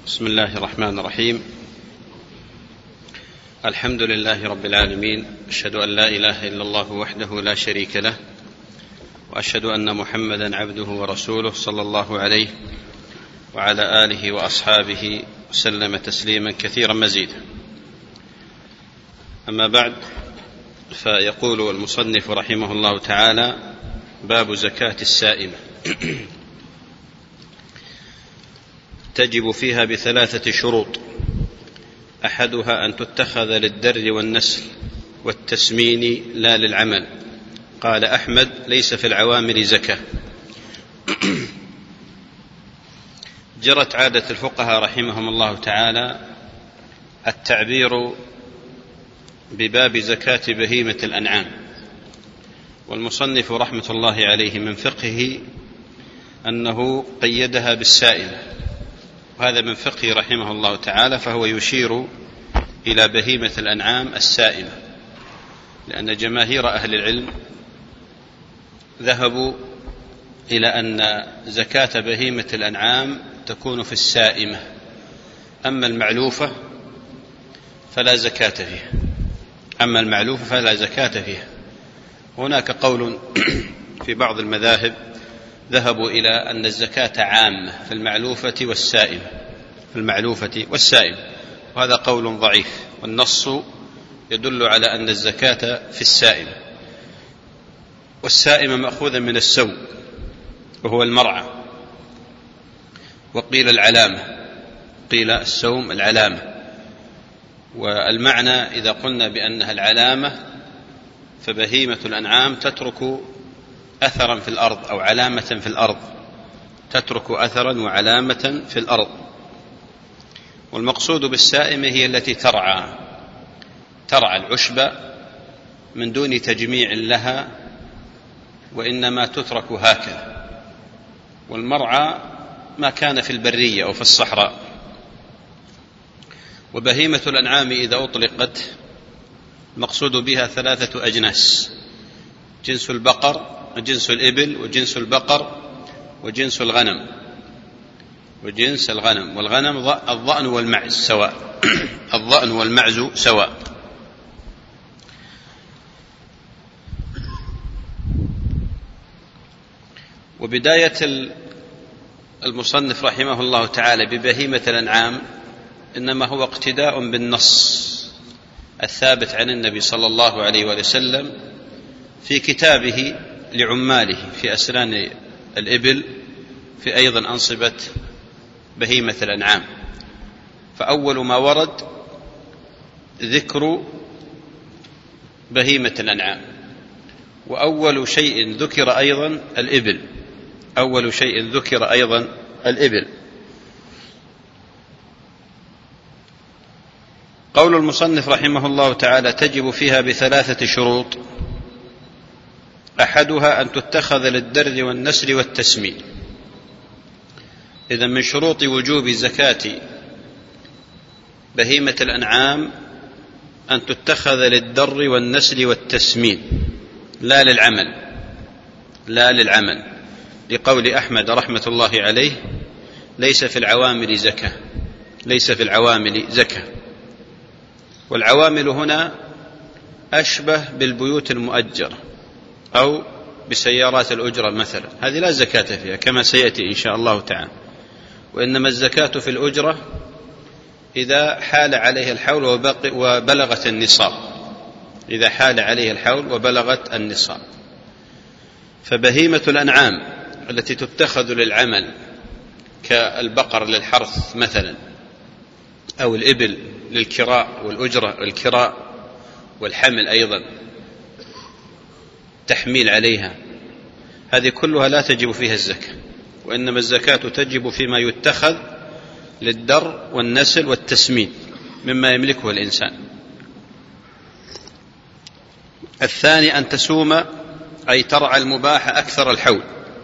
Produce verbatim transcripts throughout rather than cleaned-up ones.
بسم الله الرحمن الرحيم. الحمد لله رب العالمين، أشهد أن لا إله إلا الله وحده لا شريك له، وأشهد أن محمدا عبده ورسوله صلى الله عليه وعلى آله وأصحابه وسلم تسليما كثيرا مزيدا. أما بعد، فيقول المصنف رحمه الله تعالى: باب زكاة السائمة. تجب فيها بثلاثة شروط: أحدها أن تتخذ للدر والنسل والتسمين لا للعمل. قال أحمد: ليس في العوامل زكاة. جرت عادة الفقهاء رحمهم الله تعالى التعبير بباب زكاة بهيمة الأنعام، والمصنف رحمة الله عليه من فقهه أنه قيدها بالسائمة، وهذا من فقهه رحمه الله تعالى، فهو يشير إلى بهيمة الأنعام السائمة، لأن جماهير أهل العلم ذهبوا إلى أن زكاة بهيمة الأنعام تكون في السائمة، أما المعلوفة فلا زكاة فيها أما المعلوفة فلا زكاة فيها. هناك قول في بعض المذاهب ذهبوا إلى أن الزكاة عامة في المعلوفة والسائمة في المعلوفة والسائمة وهذا قول ضعيف، والنص يدل على أن الزكاة في السائمة، والسائمة مأخوذة من السوم وهو المرعى، وقيل العلامة، قيل السوم العلامة، والمعنى إذا قلنا بأنها العلامة فبهيمة الأنعام تترك أثرا في الأرض أو علامة في الأرض، تترك أثرا وعلامة في الأرض. والمقصود بالسائمة هي التي ترعى ترعى العشب من دون تجميع لها، وإنما تترك هكذا. والمرعى ما كان في البرية أو في الصحراء. وبهيمة الأنعام إذا أطلقت مقصود بها ثلاثة أجناس: جنس البقر وجنس الإبل وجنس البقر وجنس الغنم وجنس الغنم والغنم الضأن والمعز سواء الضأن والمعز سواء. وبداية المصنف رحمه الله تعالى ببهيمة الأنعام إنما هو اقتداء بالنص الثابت عن النبي صلى الله عليه وسلم في كتابه لعماله في أسنان الإبل، في أيضا أنصبة بهيمة الأنعام. فأول ما ورد ذكر بهيمة الأنعام، وأول شيء ذكر أيضا الإبل أول شيء ذكر أيضا الإبل. قول المصنف رحمه الله تعالى: تجب فيها بثلاثة شروط: أحدها أن تتخذ للدر والنسل والتسمين. إذن من شروط وجوب زكاة بهيمة الأنعام أن تتخذ للدر والنسل والتسمين لا للعمل لا للعمل لقول أحمد رحمة الله عليه: ليس في العوامل زكاة ليس في العوامل زكاة. والعوامل هنا أشبه بالبيوت المؤجرة أو بسيارات الأجرة مثلا، هذه لا زكاة فيها كما سيأتي إن شاء الله تعالى، وإنما الزكاة في الأجرة إذا حال عليها الحول وبلغت النصاب إذا حال عليها الحول وبلغت النصاب. فبهيمة الأنعام التي تتخذ للعمل كالبقر للحرث مثلا، أو الإبل للكراء والأجرة والكراء والحمل أيضا تحميل عليها، هذه كلها لا تجب فيها الزكاة، وإنما الزكاة تجب فيما يتخذ للدر والنسل والتسمين مما يملكه الإنسان. الثاني أن تسوم، أي ترعى المباح أكثر الحول،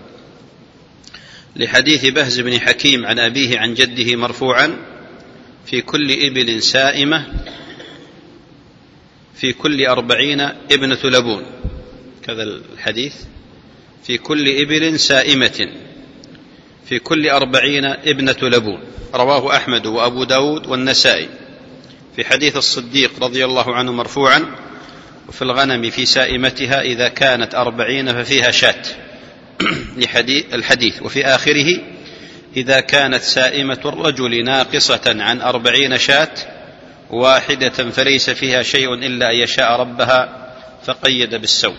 لحديث بهز بن حكيم عن أبيه عن جده مرفوعا: في كل إبل سائمة في كل أربعين ابنة لبون. كذا الحديث: في كل إبل سائمة في كل أربعين ابنة لبون رواه أحمد وأبو داود والنسائي في حديث الصديق رضي الله عنه مرفوعا: وفي الغنم في سائمتها إذا كانت أربعين ففيها شاة الحديث، وفي آخره: إذا كانت سائمة الرجل ناقصة عن أربعين شاة واحدة فليس فيها شيء إلا أن يشاء ربها، فقيد بالسوم.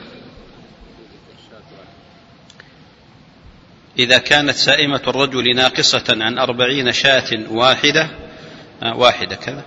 إذا كانت سائمة الرجل ناقصة عن أربعين شاة واحدة آه واحدة كذا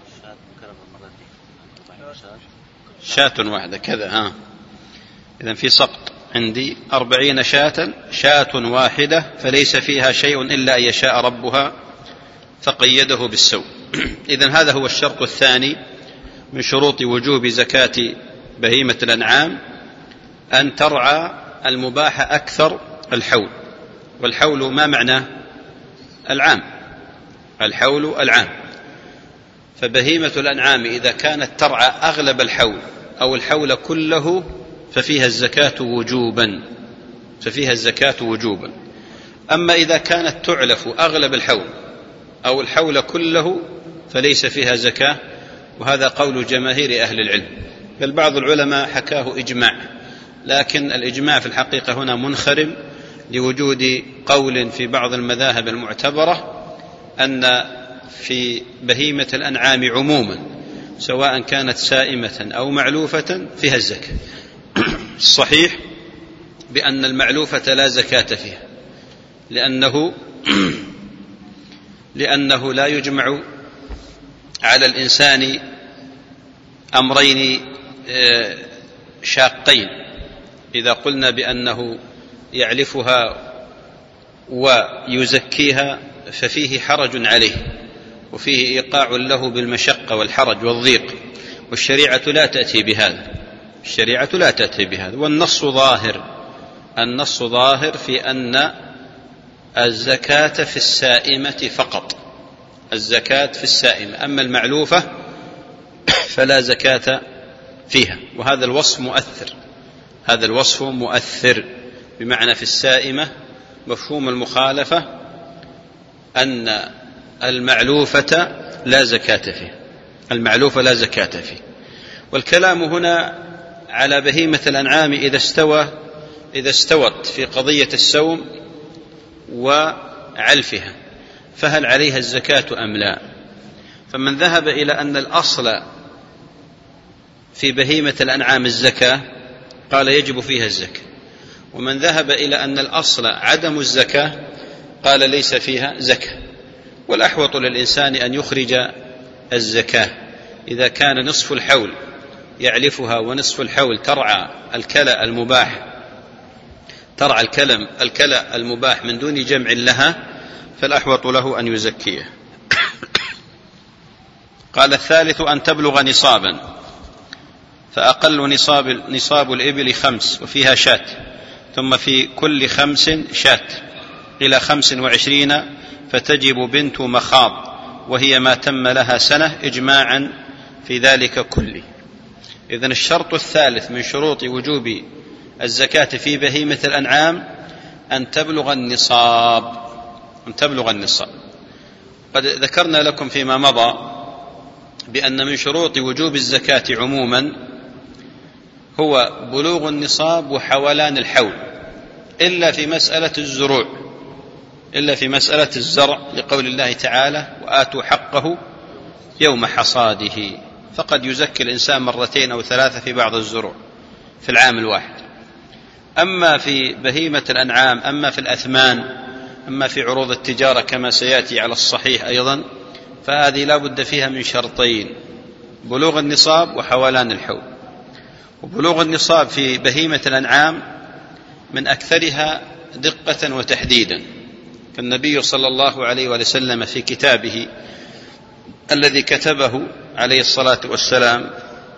شاة واحدة كذا ها إذن في سقط عندي: أربعين شاة شاة واحدة فليس فيها شيء إلا أن يشاء ربها، فقيده بالسوم. إذن هذا هو الشرط الثاني من شروط وجوب زكاة بهيمة الأنعام، أن ترعى المباح أكثر الحول. والحول ما معناه؟ العام، الحول العام. فبهيمة الأنعام إذا كانت ترعى أغلب الحول أو الحول كله ففيها الزكاة وجوبا ففيها الزكاة وجوبا. أما إذا كانت تعلف أغلب الحول أو الحول كله فليس فيها زكاة، وهذا قول جماهير أهل العلم، بل بعض العلماء حكاه إجماع، لكن الإجماع في الحقيقة هنا منخرم لوجود قول في بعض المذاهب المعتبرة أن في بهيمة الأنعام عموما سواء كانت سائمة أو معلوفة فيها الزكاة. الصحيح بأن المعلوفة لا زكاة فيها، لأنه لأنه لا يجمع على الإنسان أمرين شاقين. إذا قلنا بأنه يعلفها ويزكيها ففيه حرج عليه، وفيه إيقاع له بالمشقة والحرج والضيق، والشريعة لا تأتي بهذا الشريعة لا تأتي بهذا والنص ظاهر النص ظاهر في أن الزكاة في السائمة فقط، الزكاة في السائمة، أما المعلوفة فلا زكاة فيها. وهذا الوصف مؤثر هذا الوصف مؤثر بمعنى في السائمة مفهوم المخالفة أن المعلوفة لا زكاة فيه المعلوفة لا زكاة فيه. والكلام هنا على بهيمة الأنعام إذا استوى إذا استوت في قضية السوم وعلفها، فهل عليها الزكاة أم لا؟ فمن ذهب إلى أن الأصل في بهيمة الأنعام الزكاة قال يجب فيها الزكاة، ومن ذهب إلى أن الأصل عدم الزكاة قال ليس فيها زكاة. والأحوط للإنسان أن يخرج الزكاة إذا كان نصف الحول يعلفها ونصف الحول ترعى الكلى المباح ترعى الكلم الكلى المباح من دون جمع لها، فالأحوط له أن يزكيه. قال الثالث أن تبلغ نصابا، فأقل نصاب, نصاب الإبل خمس وفيها شاة، ثم في كل خمس شاة إلى خمس وعشرين فتجب بنت مخاض، وهي ما تم لها سنة إجماعا في ذلك كله. إذن الشرط الثالث من شروط وجوب الزكاة في بهيمة الأنعام أن تبلغ النصاب أن تبلغ النصاب. قد ذكرنا لكم فيما مضى بأن من شروط وجوب الزكاة عموما هو بلوغ النصاب وحولان الحول، إلا في مسألة الزروع إلا في مسألة الزرع، لقول الله تعالى وآتوا حقه يوم حصاده، فقد يزكي الإنسان مرتين أو ثلاثة في بعض الزروع في العام الواحد. أما في بهيمة الأنعام، أما في الأثمان، أما في عروض التجارة كما سيأتي على الصحيح أيضا، فهذه لا بد فيها من شرطين: بلوغ النصاب وحولان الحول. وبلوغ النصاب في بهيمة الأنعام من أكثرها دقة وتحديدا، فالنبي صلى الله عليه وسلم في كتابه الذي كتبه عليه الصلاة والسلام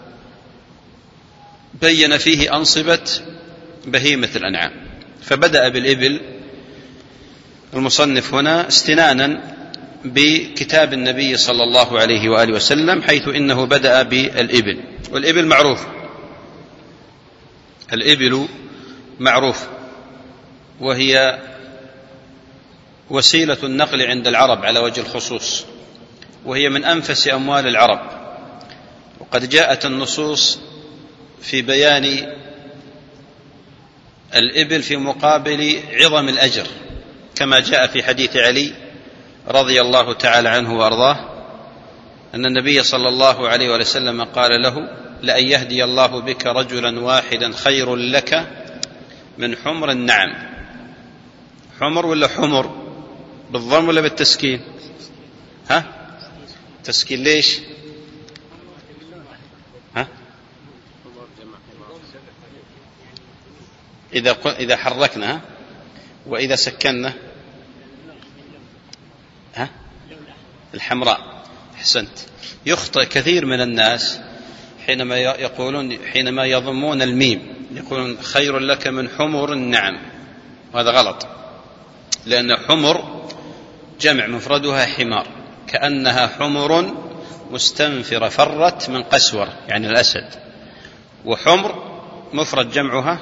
بين فيه أنصبة بهيمة الأنعام، فبدأ بالإبل المصنف هنا استنانا بكتاب النبي صلى الله عليه وآله وسلم، حيث إنه بدأ بالإبل. والإبل معروف الإبل معروف وهي وسيلة النقل عند العرب على وجه الخصوص، وهي من أنفس أموال العرب، وقد جاءت النصوص في بيان الإبل في مقابل عظم الأجر، كما جاء في حديث علي رضي الله تعالى عنه وأرضاه أن النبي صلى الله عليه وسلم قال له: لأن يهدي الله بك رجلا واحدا خير لك من حمر النعم. حمر ولا حمر؟ بالضم ولا بالتسكين؟ ها؟ تسكين ليش؟ ها؟ إذا إذا حركنا، وإذا سكننا ها؟ الحمراء. أحسنت. يخطئ كثير من الناس حينما يقولون حينما يضمون الميم يقولون خير لك من حمر النعم، وهذا غلط، لأن حمر جمع مفردها حمار، كأنها حمر مستنفرة فرت من قسور يعني الأسد، وحمر مفرد جمعها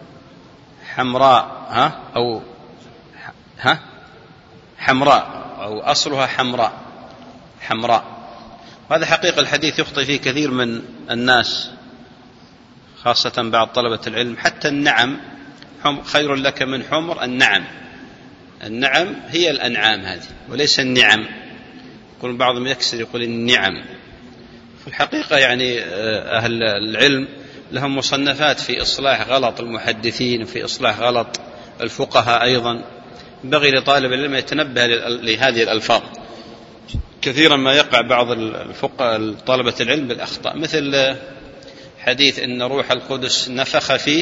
حمراء ها أو ها حمراء أو أصلها حمراء حمراء. وهذا حقيقة الحديث يخطئ فيه كثير من الناس، خاصة بعض طلبة العلم. حتى النعم خير لك من حمر النعم، النعم هي الأنعام هذه وليس النعم. يقول بعضهم يكسر يقول النعم. في الحقيقة يعني أهل العلم لهم مصنفات في إصلاح غلط المحدثين وفي إصلاح غلط الفقهاء أيضا. ينبغي لطالب العلم يتنبه لهذه الألفاظ. كثيرا ما يقع بعض الفقهاء طلبة العلم بالأخطاء، مثل حديث إن روح القدس نفخ فيه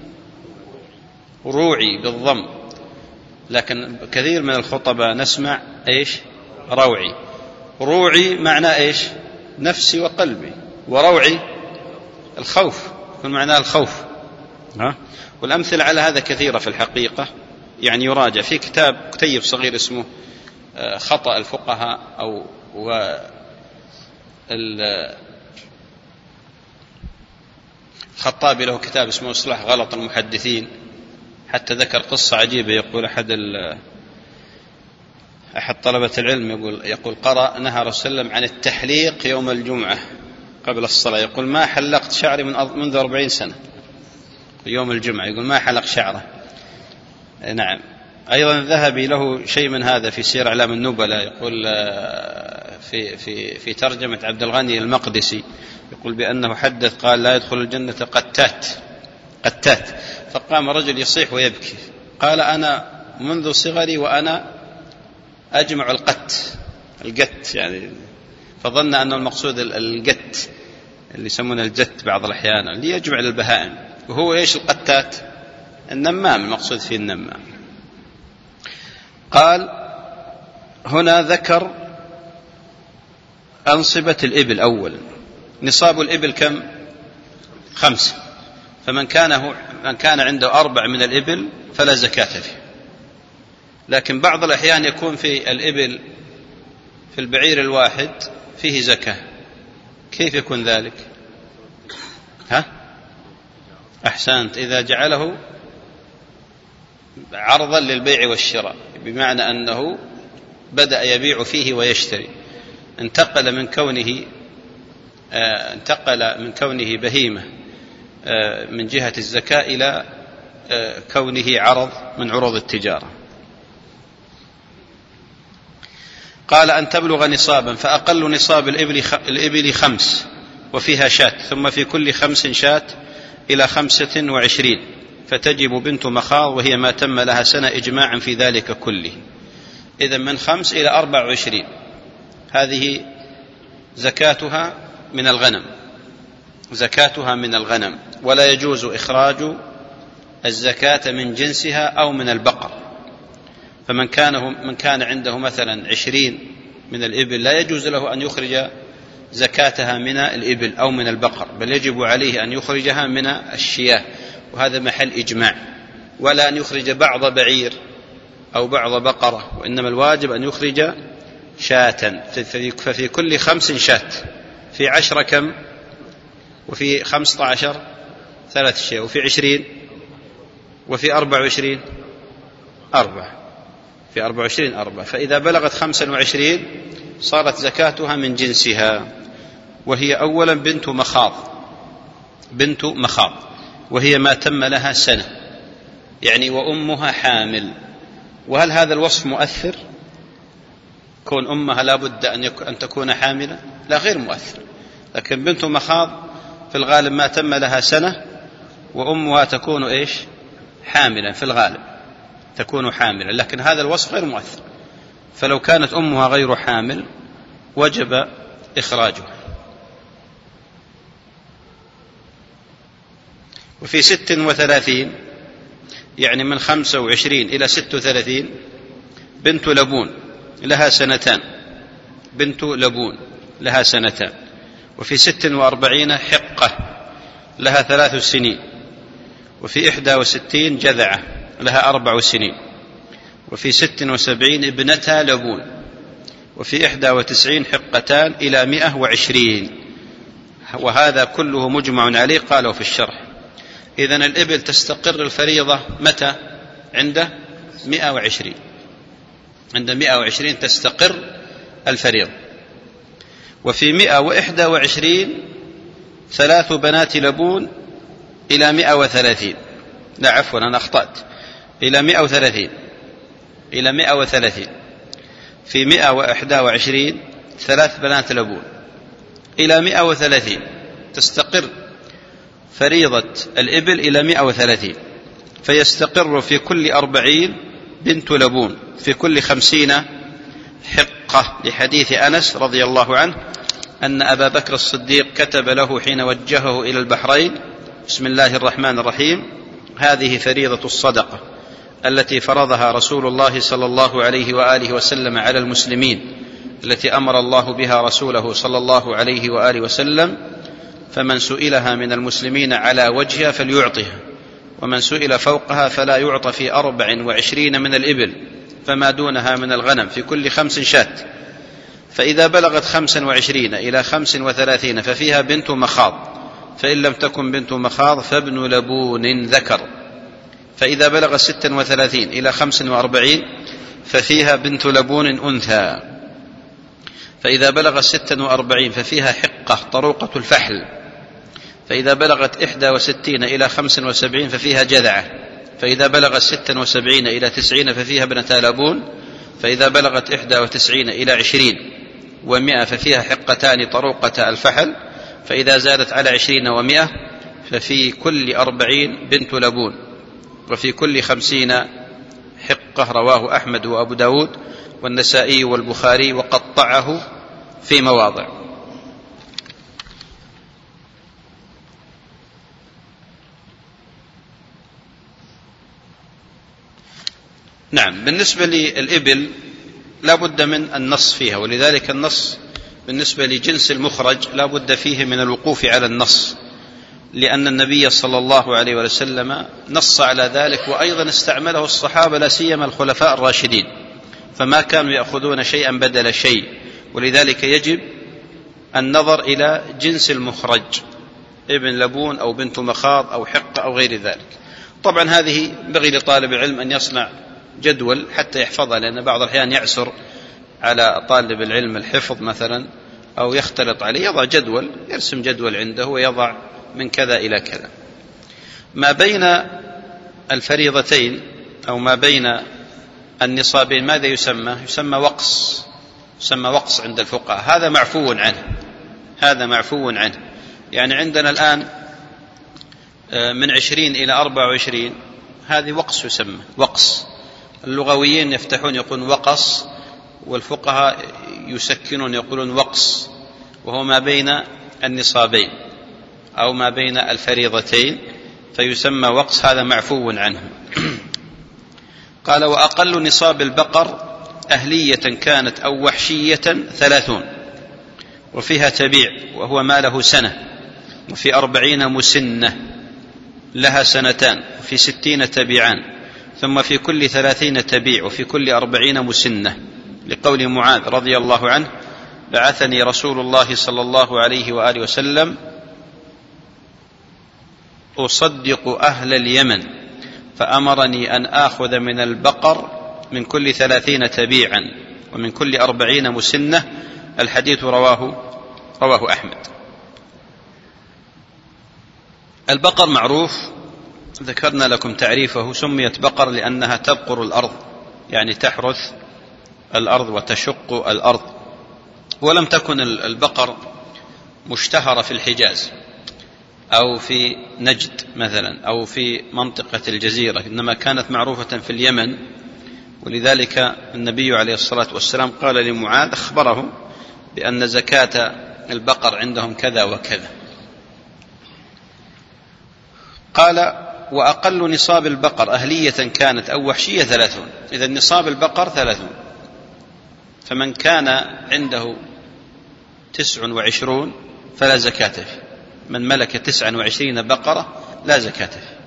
روعي بالضم، لكن كثير من الخطباء نسمع إيش؟ روعي. روعي معناه إيش؟ نفسي وقلبي، وروعي الخوف، يكون معناه الخوف. ها؟ والأمثلة على هذا كثيرة في الحقيقة، يعني يراجع في كتاب كتيب صغير اسمه خطأ الفقهاء أو الخطابي له كتاب اسمه إصلاح غلط المحدثين. حتى ذكر قصة عجيبة، يقول أحد أحد طلبة العلم يقول يقول قرأ نهى رسول الله عن التحليق يوم الجمعة قبل الصلاة. يقول ما حلقت شعري من منذ أربعين سنة. يوم الجمعة يقول ما حلق شعره. نعم. أيضا الذهبي له شيء من هذا في سير أعلام النبلاء، يقول في في في ترجمة عبد الغني المقدسي يقول بأنه حدث قال لا يدخل الجنة قتات قتات. فقام رجل يصيح ويبكي، قال أنا منذ صغري وأنا أجمع القت القت يعني، فظن أن المقصود القت اللي يسمونه الجت بعض الأحيان اللي يجمع للبهائم، وهو إيش القتات؟ النمام، المقصود فيه النمام. قال هنا ذكر أنصبة الإبل أولا. نصاب الإبل كم؟ خمسة. فمن كان من كان عنده أربع من الإبل فلا زكاة فيه. لكن بعض الأحيان يكون في الإبل في البعير الواحد فيه زكاة. كيف يكون ذلك؟ ها؟ أحسنت. إذا جعله عرضا للبيع والشراء، بمعنى أنه بدأ يبيع فيه ويشتري، انتقل من كونه آه انتقل من كونه بهيمة آه من جهة الزكاة إلى آه كونه عرض من عروض التجارة. قال أن تبلغ نصابا، فأقل نصاب الإبل, الإبل خمس وفيها شاة، ثم في كل خمس شاة إلى خمسة وعشرين، فتجب بنت مخاض وهي ما تم لها سنة إجماعا في ذلك كله. إذن من خمس إلى أربع وعشرين هذه زكاتها من الغنم، زكاتها من الغنم، ولا يجوز إخراج الزكاة من جنسها أو من البقر. فمن كان من كان عنده مثلا عشرين من الإبل لا يجوز له أن يخرج زكاتها من الإبل أو من البقر، بل يجب عليه أن يخرجها من الشياه، وهذا محل إجماع. ولا أن يخرج بعض بعير أو بعض بقرة، وإنما الواجب أن يخرج شاة. ففي كل خمس شاة، في عشرة كم؟ وفي خمسة عشر ثلاث شيء، وفي عشرين، وفي أربع وعشرين أربع. في أربعة وعشرين أربعة، فإذا بلغت خمسا وعشرين صارت زكاتها من جنسها، وهي أولا بنت مخاض، بنت مخاض وهي ما تم لها سنة، يعني وأمها حامل. وهل هذا الوصف مؤثر؟ كون أمها لا بد أن تكون حاملة؟ لا، غير مؤثر. لكن بنت مخاض في الغالب ما تم لها سنة وأمها تكون إيش؟ حاملا، في الغالب تكون حاملا، لكن هذا الوصف غير مؤثر. فلو كانت أمها غير حامل وجب إخراجها. وفي ست وثلاثين، يعني من خمسة وعشرين إلى ست وثلاثين، بنت لبون لها سنتان، بنت لبون لها سنتان. وفي ست وأربعين حقة لها ثلاث سنين. وفي إحدى وستين جذعة لها أربع سنين. وفي ست وسبعين ابنتا لبون. وفي إحدى وتسعين حقتان إلى مئة وعشرين. وهذا كله مجمع عليه قالوا في الشرح. إذن الإبل تستقر الفريضة متى؟ عند مئة وعشرين، عند مئة وعشرين تستقر الفريضة. وفي مئة وإحدى وعشرين ثلاث بنات لبون إلى مئة وثلاثين، لا عفوا أنا أخطأت، إلى مئة وثلاثين، إلى مئة وثلاثين. في مئة وإحدى وعشرين ثلاث بنات لبون إلى مئة وثلاثين، تستقر فريضة الإبل إلى مئة وثلاثين، فيستقر في كل أربعين بنت لبون، في كل خمسين حقة، لحديث أنس رضي الله عنه أن أبا بكر الصديق كتب له حين وجهه إلى البحرين: بسم الله الرحمن الرحيم، هذه فريضة الصدقة التي فرضها رسول الله صلى الله عليه وآله وسلم على المسلمين، التي أمر الله بها رسوله صلى الله عليه وآله وسلم، فمن سئلها من المسلمين على وجهها فليعطها، ومن سئل فوقها فلا يعطى، في أربع وعشرين من الإبل فما دونها من الغنم، في كل خمس شاة. فإذا بلغت خمسا وعشرين إلى خمس وثلاثين ففيها بنت مخاض، فإن لم تكن بنت مخاض فابن لبون ذكر. فإذا بلغت ستا وثلاثين إلى خمس وأربعين ففيها بنت لبون أنثى. فإذا بلغت ستا وأربعين ففيها حقة طروقة الفحل. فإذا بلغت إحدى وستين إلى خمس وسبعين ففيها جذعة. فإذا بلغت ستا وسبعين إلى تسعين ففيها ابنتا لبون. فإذا بلغت إحدى وتسعين إلى عشرين ومئة ففيها حقتان طروقة الفحل. فإذا زادت على عشرين ومئة ففي كل أربعين بنت لبون، وفي كل خمسين حقة. رواه أحمد وأبو داود والنسائي والبخاري، وقطعه في مواضع. نعم، بالنسبة للإبل لا بد من النص فيها، ولذلك النص بالنسبة لجنس المخرج لا بد فيه من الوقوف على النص، لأن النبي صلى الله عليه وسلم نص على ذلك، وأيضا استعمله الصحابة لا سيما الخلفاء الراشدين، فما كانوا يأخذون شيئا بدل شيء. ولذلك يجب النظر إلى جنس المخرج، ابن لبون أو بنت مخاض أو حقة أو غير ذلك. طبعا هذه بغي لطالب العلم أن يصنع جدول حتى يحفظها، لأن بعض الأحيان يعسر على طالب العلم الحفظ مثلا، أو يختلط عليه، يضع جدول، يرسم جدول عنده ويضع من كذا إلى كذا. ما بين الفريضتين أو ما بين النصابين ماذا يسمى؟ يسمى وقص، يسمى وقص عند الفقهاء. هذا معفو عنه، هذا معفو عنه. يعني عندنا الآن من عشرين إلى أربعة وعشرين هذه وقص، يسمى وقص. اللغويين يفتحون يقولون وقص، والفقهاء يسكنون يقولون وقص، وهو ما بين النصابين أو ما بين الفريضتين، فيسمى وقص. هذا معفو عنه. قال: وأقل نصاب البقر أهلية كانت أو وحشية ثلاثون، وفيها تبيع وهو ما له سنة، وفي أربعين مسنة لها سنتان، وفي ستين تبيعان، ثم في كل ثلاثين تبيع، وفي كل أربعين مسنة، لقول معاذ رضي الله عنه: بعثني رسول الله صلى الله عليه وآله وسلم أصدق أهل اليمن، فأمرني أن آخذ من البقر من كل ثلاثين تبيعا ومن كل أربعين مسنة. الحديث رواه رواه أحمد. البقر معروف، ذكرنا لكم تعريفه. سميت بقر لأنها تبقر الأرض، يعني تحرث الأرض وتشق الأرض. ولم تكن البقر مشتهرة في الحجاز أو في نجد مثلا أو في منطقة الجزيرة، إنما كانت معروفة في اليمن. ولذلك النبي عليه الصلاة والسلام قال لمعاذ، أخبره بأن زكاة البقر عندهم كذا وكذا. قال: وأقل نصاب البقر أهلية كانت أو وحشية ثلاثون. إذا نصاب البقر ثلاثون، فمن كان عنده تسع وعشرون فلا زكاة فيه. من ملك تسع وعشرين بقرة لا زكاة فيه.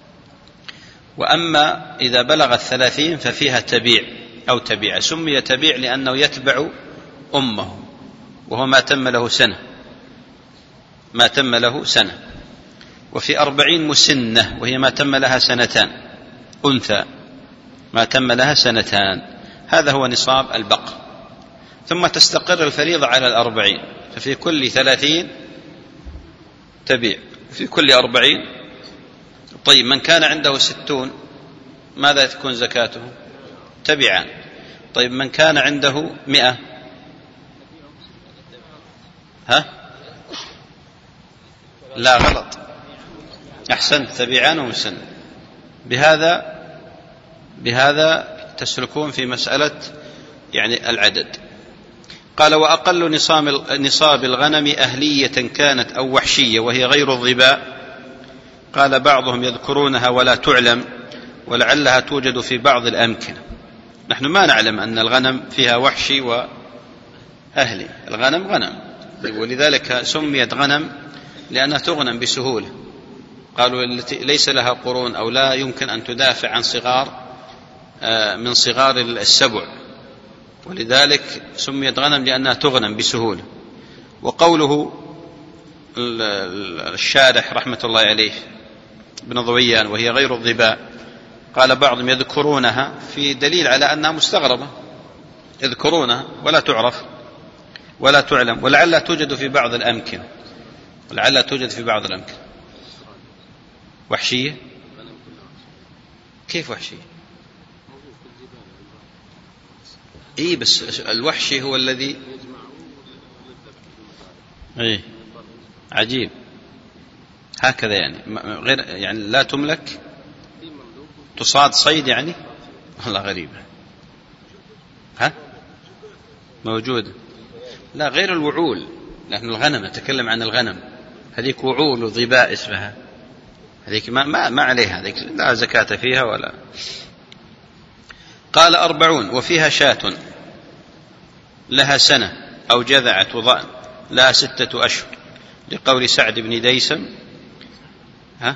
وأما إذا بلغت ثلاثين ففيها تبيع أو تبيع. سمي تبيع لأنه يتبع أمه، وهو ما تم له سنة ما تم له سنة. وفي أربعين مسنة، وهي ما تم لها سنتان، أنثى ما تم لها سنتان. هذا هو نصاب البقر. ثم تستقر الفريضة على الأربعين، ففي كل ثلاثين تبيع، في كل أربعين. طيب، من كان عنده ستون ماذا تكون زكاته؟ تبيعان. طيب، من كان عنده مئة ها لا غلط، أحسنت، تبيعان ومسن. بهذا بهذا تسلكون في مسألة يعني العدد. قال: وأقل نصاب الغنم أهلية كانت أو وحشية وهي غير الظباء. قال بعضهم يذكرونها ولا تعلم، ولعلها توجد في بعض الأمكنة. نحن ما نعلم أن الغنم فيها وحشي وأهلي، الغنم غنم، ولذلك سميت غنم لأنها تغنم بسهولة. قالوا التي ليس لها قرون أو لا يمكن أن تدافع عن صغار من صغار السبع، ولذلك سميت غنم لأنها تغنم بسهولة. وقوله الشارح رحمة الله عليه ابن ضويان وهي غير الظباء، قال بعضهم يذكرونها في دليل على أنها مستغربة، يذكرونها ولا تعرف ولا تعلم، ولعلها توجد في بعض الأمكنة ولعلها توجد في بعض الأمكنة. وحشية؟ كيف وحشية؟ إيه، بس الوحشي هو الذي إيه عجيب هكذا، يعني غير يعني لا تملك، تصاد صيد يعني. والله غريبة. ها موجودة، لا غير الوعول. نحن الغنم نتكلم عن الغنم، هذيك وعول وظباء اسمها، هذيك ما, ما, ما عليها، هذيك لا زكاة فيها ولا. قال: أربعون وفيها شاة لها سنة أو جذعة ضأن لها ستة أشهر، لقول سعد بن ديسم. ها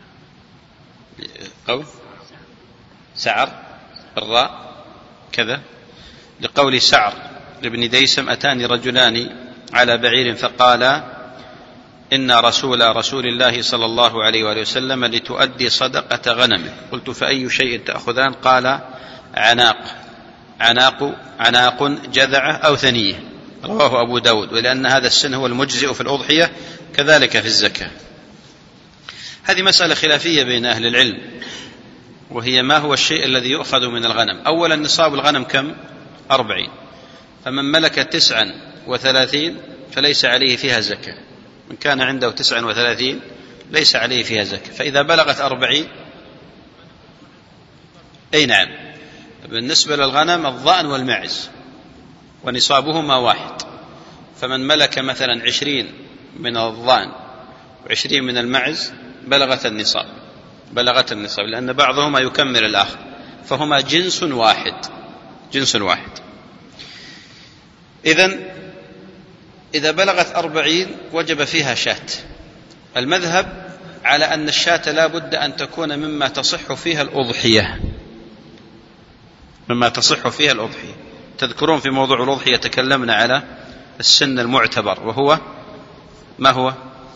قول سعر الراء كذا، لقول سعر بن ديسم: أتاني رجلان على بعير فقالا: إن رسول رسول الله صلى الله عليه وآله وسلم لتؤدي صدقة غنمه. قلت: فأي شيء تأخذان؟ قال: عناق عناق عناق جذعة أو ثنية. رواه أبو داود. ولأن هذا السن هو المجزئ في الأضحية كذلك في الزكاة. هذه مسألة خلافية بين أهل العلم، وهي ما هو الشيء الذي يؤخذ من الغنم. أولا، نصاب الغنم كم؟ أربعين. فمن ملك تسعا وثلاثين فليس عليه فيها زكاة. من كان عنده تسعا وثلاثين ليس عليه فيها زكاة. فإذا بلغت أربعين، أي نعم، بالنسبة للغنم الضأن والمعز ونصابهما واحد. فمن ملك مثلا عشرين من الضأن وعشرين من المعز بلغت النصاب بلغت النصاب لأن بعضهما يكمل الآخر، فهما جنس واحد جنس واحد. إذن إذا بلغت أربعين وجب فيها شاة. المذهب على أن الشاة لا بد أن تكون مما تصح فيها الأضحية مما تصح فيها الأضحية. تذكرون في موضوع الأضحية تكلمنا على السن المعتبر، وهو ما هو؟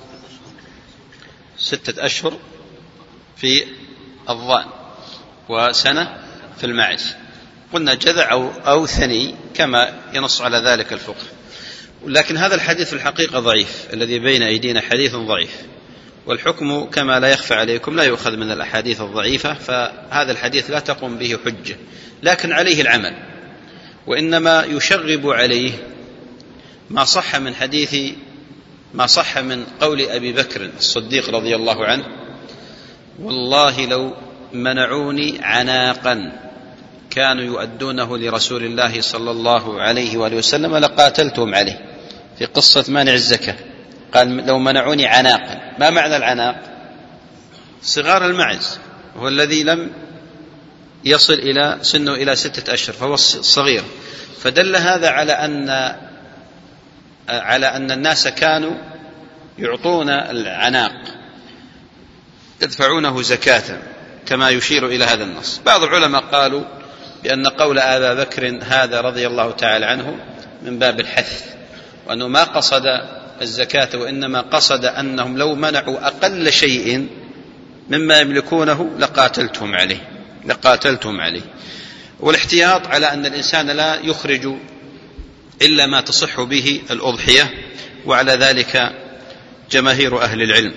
ستة أشهر في الضأن وسنة في المعز. قلنا جذع أو, أو ثني كما ينص على ذلك الفقه. لكن هذا الحديث في الحقيقة ضعيف، الذي بين أيدينا حديث ضعيف، والحكم كما لا يخفى عليكم لا يؤخذ من الأحاديث الضعيفة، فهذا الحديث لا تقوم به حجة، لكن عليه العمل، وإنما يشغب عليه ما صح من حديث ما صح من قول أبي بكر الصديق رضي الله عنه: والله لو منعوني عناقا كانوا يؤدونه لرسول الله صلى الله عليه وآله وسلم لقاتلتهم عليه، في قصة مانع الزكاة قال: لو منعوني عناقا. ما معنى العناق؟ صغار المعز، هو الذي لم يصل إلى سنه إلى ستة أشهر، فهو صغير. فدل هذا على أن على أن الناس كانوا يعطون العناق يدفعونه زكاة، كما يشير إلى هذا النص. بعض العلماء قالوا بأن قول أبا بكر هذا رضي الله تعالى عنه من باب الحث، وأنه ما قصد الزكاة، وإنما قصد أنهم لو منعوا أقل شيء مما يملكونه لقاتلتهم عليه لقاتلتهم عليه والاحتياط على أن الإنسان لا يخرج إلا ما تصح به الأضحية، وعلى ذلك جماهير أهل العلم،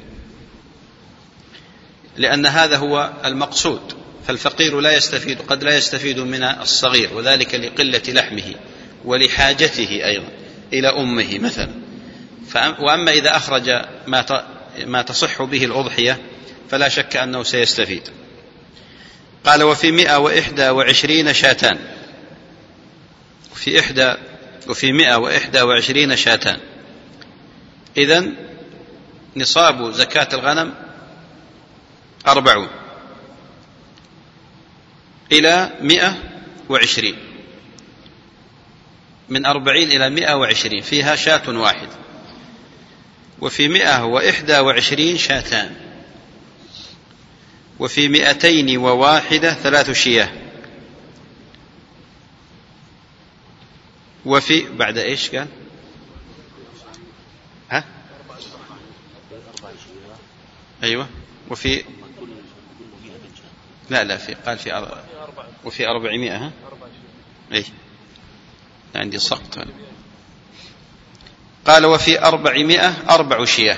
لأن هذا هو المقصود. فالفقير لا يستفيد قد لا يستفيد من الصغير، وذلك لقلة لحمه ولحاجته أيضا إلى أمه مثلا. وأما إذا أخرج ما تصح به الأضحية فلا شك أنه سيستفيد. قال: وفي مئة وإحدى وعشرين شاتان، وفي إحدى وفي مئة وإحدى وعشرين شاتان. إذن نصاب زكاة الغنم أربعون إلى مئة وعشرين، من أربعين إلى مئة وعشرين فيها شاة واحد. وفي مئة وإحدى وعشرين شاتان، وفي مئتين وواحدة ثلاث شياه. وفي بعد إيش قال؟ ها؟ أيوة. وفي لا لا في قال في أربع وفي أربعمائة. ها؟ أي عندي سقط. قال: وفي أربعمائة أربع شياه،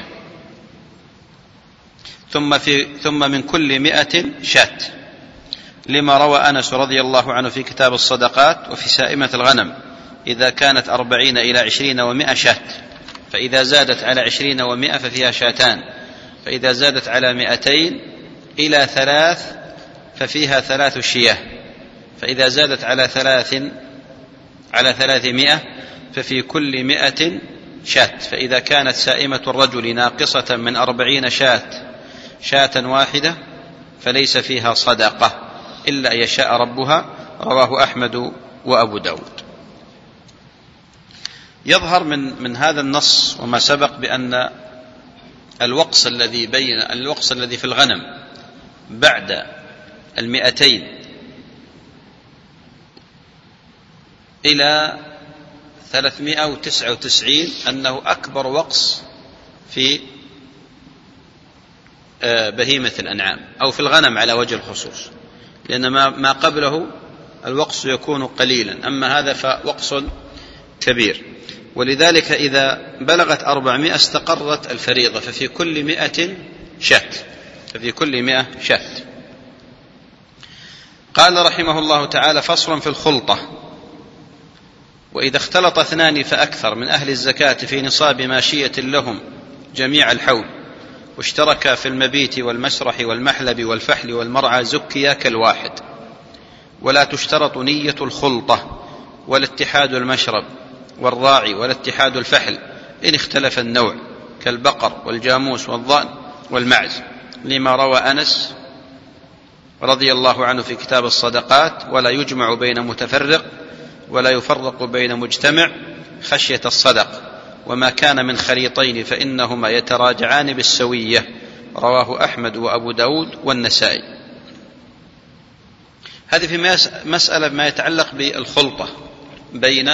ثم في ثم من كل مئة شاة، لما روى أنس رضي الله عنه في كتاب الصدقات: وفي سائمة الغنم إذا كانت أربعين إلى عشرين ومئة شاة، فإذا زادت على عشرين ومئة ففيها شاتان، فإذا زادت على مئتين إلى ثلاث ففيها ثلاث شياه، فإذا زادت على ثلاث على ثلاثمائة ففي كل مئة شاة، فإذا كانت سائمة الرجل ناقصة من أربعين شاة شاة واحدة فليس فيها صدقة إلا أن يشاء ربها. رواه أحمد وأبو داود. يظهر من من هذا النص وما سبق بأن الوقص الذي بين الوقص الذي في الغنم بعد المئتين إلى ثلاثمائة وتسعة وتسعين أنه أكبر وقص في بهيمة الأنعام أو في الغنم على وجه الخصوص، لأن ما قبله الوقص يكون قليلا، أما هذا فوقص كبير. ولذلك إذا بلغت أربعمائة استقرت الفريضة، ففي كل مئة شاة ففي كل مئة شاة. قال رحمه الله تعالى: فصل في الخلطة. وإذا اختلط اثنان فأكثر من أهل الزكاة في نصاب ماشية لهم جميع الحول، واشتركا في المبيت والمسرح والمحلب والفحل والمرعى، زكيا كالواحد، ولا تشترط نية الخلطة ولا اتحاد المشرب والراعي ولا اتحاد الفحل إن اختلف النوع، كالبقر والجاموس والضأن والمعز، لما روى أنس رضي الله عنه في كتاب الصدقات: ولا يجمع بين متفرق ولا يفرق بين مجتمع خشية الصدق، وما كان من خليطين فإنهما يتراجعان بالسوية. رواه أحمد وأبو داود والنسائي. هذه في مسألة ما يتعلق بالخلطة بين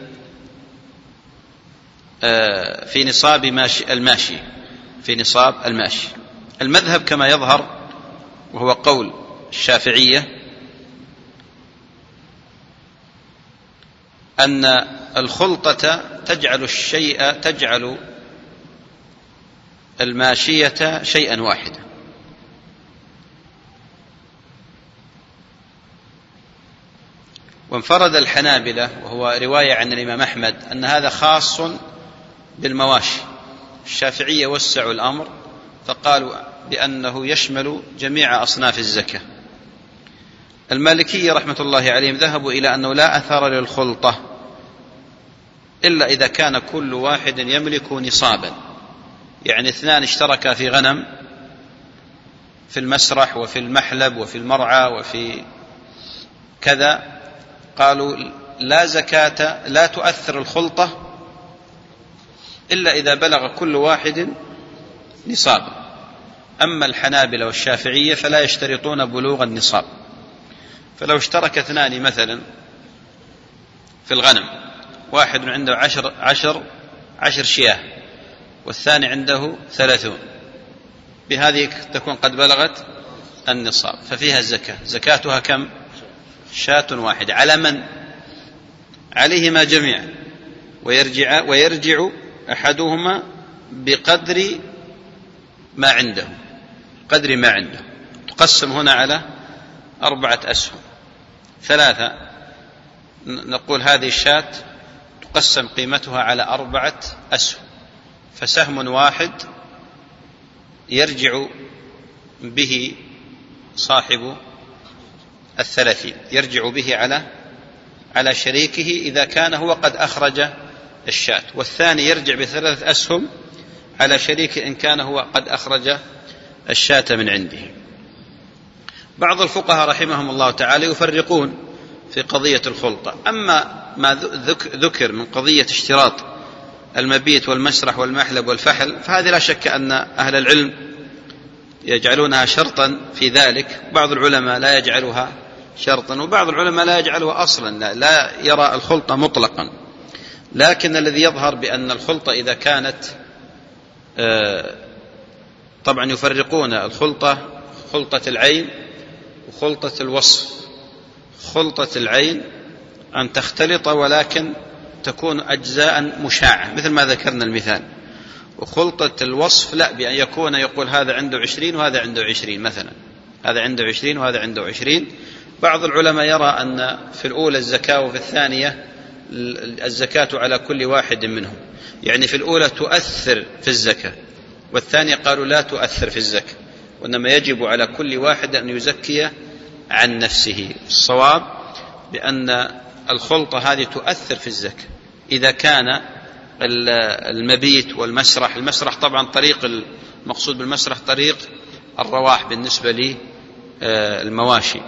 في نصاب الماشي في نصاب الماشي. المذهب كما يظهر وهو قول الشافعية أن الخلطة تجعل الشيء تجعل الماشية شيئا واحدا. وانفرد الحنابلة، وهو رواية عن الإمام أحمد، أن هذا خاص بالمواشي. الشافعية وسعوا الأمر فقالوا بأنه يشمل جميع أصناف الزكاة. المالكية رحمة الله عليهم ذهبوا إلى أنه لا أثر للخلطة إلا إذا كان كل واحد يملك نصابا، يعني اثنان اشتركا في غنم، في المسرح وفي المحلب وفي المرعى وفي كذا، قالوا لا زكاة، لا تؤثر الخلطة إلا إذا بلغ كل واحد نصابا. أما الحنابلة والشافعية فلا يشترطون بلوغ النصاب. فلو اشترك اثنان مثلا في الغنم، واحد عنده عشر, عشر, عشر شياه والثاني عنده ثلاثون، بهذه تكون قد بلغت النصاب، ففيها الزكاة. زكاتها كم؟ شاة واحدة. على من؟ عليهما جميعا، ويرجع, ويرجع أحدهما بقدر ما عنده، قدر ما عنده. تقسم هنا على أربعة أسهم، ثلاثة، نقول هذه الشاة تقسم قيمتها على أربعة أسهم، فسهم واحد يرجع به صاحب الثلاثين، يرجع به على على شريكه إذا كان هو قد أخرج الشاة، والثاني يرجع بثلاث أسهم على شريك إن كان هو قد أخرج الشاة من عنده. بعض الفقهاء رحمهم الله تعالى يفرقون في قضية الخلطة. أما ما ذكر من قضية اشتراط المبيت والمسرح والمحلب والفحل، فهذه لا شك أن أهل العلم يجعلونها شرطا في ذلك. بعض العلماء لا يجعلها شرطا، وبعض العلماء لا يجعلها أصلا، لا, لا يرى الخلطة مطلقا. لكن الذي يظهر بأن الخلطة إذا كانت طبعا يفرقون الخلطة خلطة العين وخلطة الوصف. خلطة العين أن تختلط ولكن تكون أجزاء مشاعة مثل ما ذكرنا المثال، وخلطة الوصف لا، بأن يكون يقول هذا عنده عشرين وهذا عنده عشرين مثلا، هذا عنده عشرين وهذا عنده عشرين. بعض العلماء يرى أن في الأولى الزكاة وفي الثانية الزكاة على كل واحد منهم، يعني في الأولى تؤثر في الزكاة، والثانية قالوا لا تؤثر في الزكاة، وإنما يجب على كل واحد أن يزكي عن نفسه. الصواب بأن الخلطة هذه تؤثر في الزكاة إذا كان المبيت والمسرح. المسرح طبعا طريق، المقصود بالمسرح طريق الرواح بالنسبة للمواشي،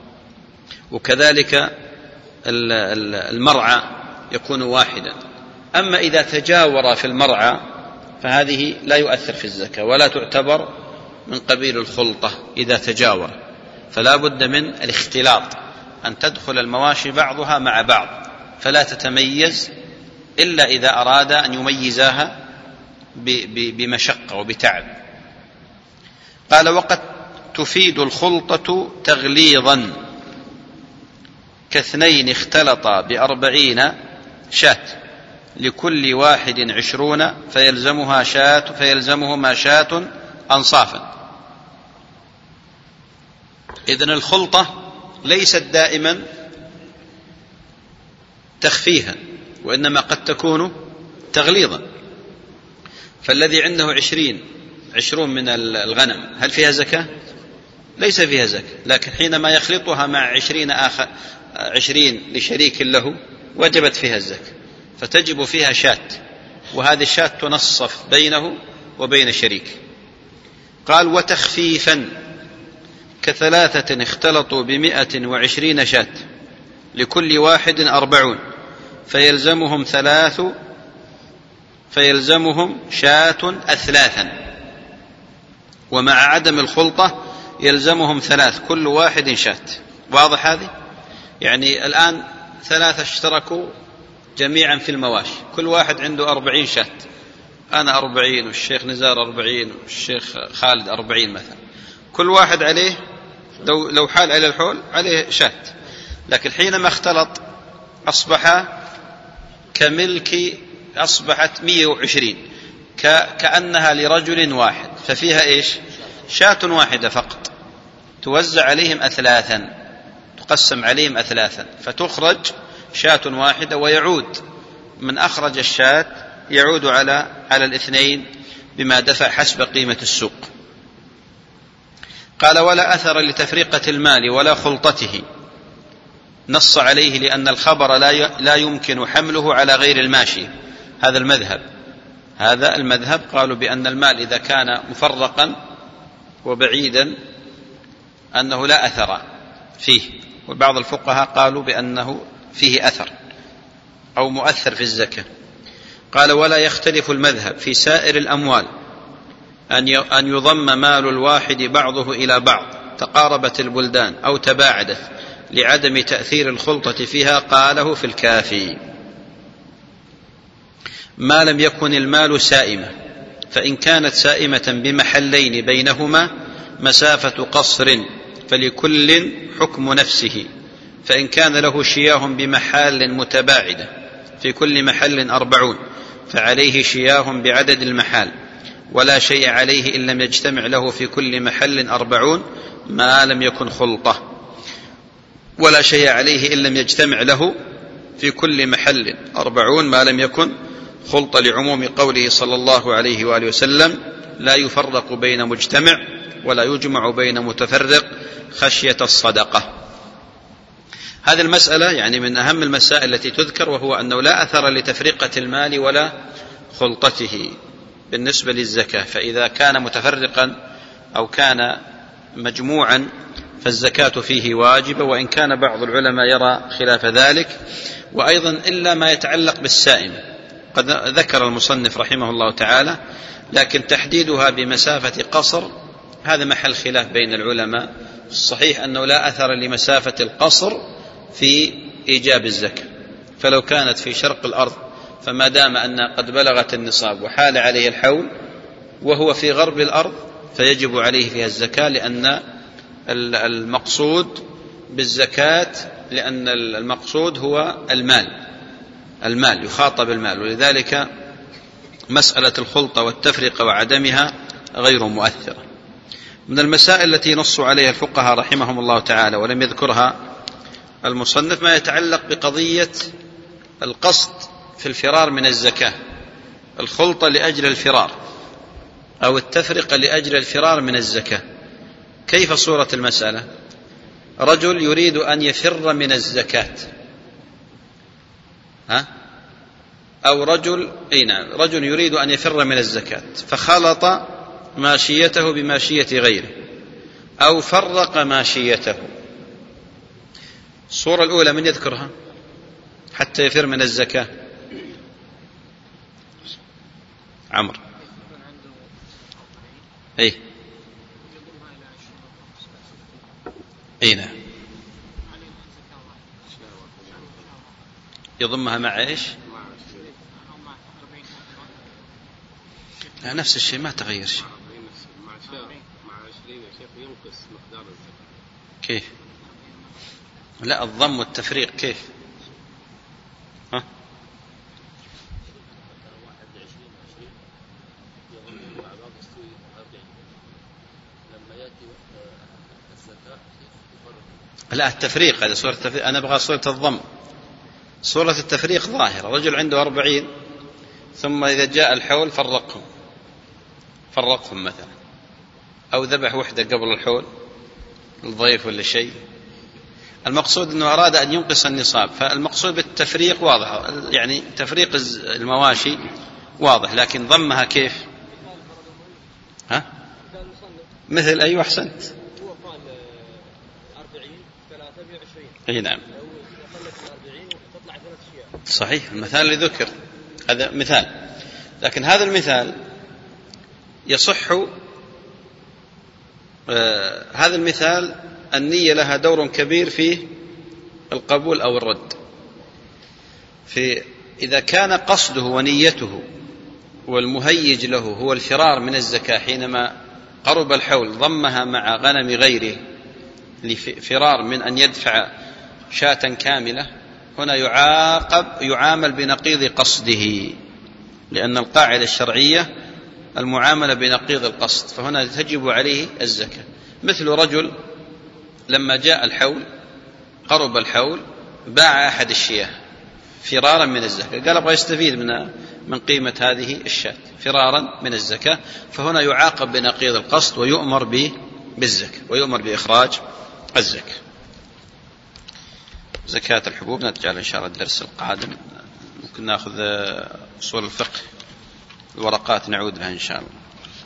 وكذلك المرعى يكون واحدا. أما إذا تجاور في المرعى فهذه لا يؤثر في الزكاة ولا تعتبر من قبيل الخلطة إذا تجاور، فلا بد من الاختلاط، أن تدخل المواشي بعضها مع بعض فلا تتميز إلا إذا أراد أن يميزها بمشقة وبتعب. قال وقد تفيد الخلطة تغليظا كاثنين اختلطا بأربعين شاة لكل واحد عشرون فيلزمها شاة فيلزمهما شاة أنصافا. إذن الخلطة ليست دائما تخفيها، وإنما قد تكون تغليظا. فالذي عنده عشرين عشرون من الغنم هل فيها زكاة؟ ليس فيها زكاة، لكن حينما يخلطها مع عشرين آخر عشرين لشريك له وجبت فيها الزكاة، فتجب فيها شاة، وهذه الشاة تنصف بينه وبين شريكه. قال وتخفيفا كثلاثة اختلطوا بمئة وعشرين شاة لكل واحد أربعون فيلزمهم ثلاث فيلزمهم شاة أثلاثا، ومع عدم الخلطة يلزمهم ثلاث كل واحد شاة. واضح هذه؟ يعني الآن ثلاثة اشتركوا جميعا في المواشي، كل واحد عنده أربعين شاة، أنا أربعين والشيخ نزار أربعين والشيخ خالد أربعين مثلا، كل واحد عليه لو حال على الحول عليه شاة. لكن حينما اختلط أصبح كملك أصبحت مئة وعشرين كأنها لرجل واحد، ففيها إيش؟ شاة واحدة فقط، توزع عليهم أثلاثا، تقسم عليهم أثلاثا، فتخرج شاة واحدة، ويعود من أخرج الشاة يعود على على الاثنين بما دفع حسب قيمة السوق. قال: ولا أثر لتفرقة المال ولا خلطته، نص عليه لأن الخبر لا يمكن حمله على غير الماشي. هذا المذهب هذا المذهب قالوا بأن المال إذا كان مفرقا وبعيدا أنه لا أثر فيه، وبعض الفقهاء قالوا بأنه فيه أثر أو مؤثر في الزكاة. قال: ولا يختلف المذهب في سائر الأموال أن يضم مال الواحد بعضه إلى بعض، تقاربت البلدان أو تباعدت لعدم تأثير الخلطة فيها. قاله في الكافي: ما لم يكن المال سائمة، فإن كانت سائمة بمحلين بينهما مسافة قصر فلكل حكم نفسه، فإن كان له شياه بمحال متباعدة في كل محل أربعون فعليه شياه بعدد المحال، ولا شيء عليه إن لم يجتمع له في كل محل أربعون ما لم يكن خلطة، ولا شيء عليه إن لم يجتمع له في كل محل أربعون ما لم يكن خلطة، لعموم قوله صلى الله عليه وآله وسلم: لا يفرق بين مجتمع ولا يجمع بين متفرق خشية الصدقة. هذه المسألة يعني من أهم المسائل التي تذكر، وهو أنه لا أثر لتفرقة المال ولا خلطته بالنسبة للزكاة، فإذا كان متفرقا أو كان مجموعا فالزكاة فيه واجبة، وإن كان بعض العلماء يرى خلاف ذلك. وأيضا إلا ما يتعلق بالسائم قد ذكر المصنف رحمه الله تعالى، لكن تحديدها بمسافة قصر هذا محل خلاف بين العلماء. الصحيح أنه لا أثر لمسافة القصر في إيجاب الزكاة، فلو كانت في شرق الأرض فما دام أن قد بلغت النصاب وحال عليه الحول، وهو في غرب الأرض فيجب عليه فيها الزكاة، لأن المقصود بالزكاة لأن المقصود هو المال المال يخاطب المال، ولذلك مسألة الخلطة والتفرقة وعدمها غير مؤثرة. من المسائل التي نصوا عليها الفقهاء رحمهم الله تعالى ولم يذكرها المصنف ما يتعلق بقضية القصد في الفرار من الزكاة، الخلطة لأجل الفرار أو التفرقة لأجل الفرار من الزكاة. كيف صورة المسألة؟ رجل يريد أن يفر من الزكاة، ها؟ أو رجل أي نعم رجل يريد أن يفر من الزكاة فخلط ماشيته بماشية غيره أو فرق ماشيته. الصورة الأولى من يذكرها حتى يفر من الزكاة؟ عمرو. أي أي نعم يضمها مع إيش؟ لا نفس الشيء ما تغير شيء. كيف؟ لا الضم والتفريق كيف؟ ها؟ لا التفريق هذا صورة التفريق، أنا أبغى صورة الضم. صورة التفريق ظاهرة، رجل عنده أربعين ثم إذا جاء الحول فرقهم فرقهم مثلا، أو ذبح وحدة قبل الحول الضيف ولا شيء. المقصود أنه أراد أن ينقص النصاب، فالمقصود بالتفريق واضح، يعني تفريق المواشي واضح، لكن ضمها كيف؟ ها؟ مثل أيوة أحسنت. أي نعم صحيح المثال اللي ذكر هذا مثال، لكن هذا المثال يصح آه هذا المثال النية لها دور كبير في القبول أو الرد. في إذا كان قصده ونيته والمهيج له هو الفرار من الزكاة حينما قرب الحول ضمها مع غنم غيره لفرار من أن يدفع شاة كاملة، هنا يعاقب يعامل بنقيض قصده، لأن القاعدة الشرعية المعاملة بنقيض القصد، فهنا تجب عليه الزكاة. مثل رجل لما جاء الحول قرب الحول باع أحد الشياه فرارا من الزكاة، قال أبغى يستفيد من من قيمة هذه الشاة فرارا من الزكاة، فهنا يعاقب بنقيض القصد ويؤمر بالزكاة ويؤمر بإخراج الزكاة. زكاة الحبوب نتجعل إن شاء الله الدرس القادم، ممكن نأخذ أصول الفقه الورقات نعود لها إن شاء الله.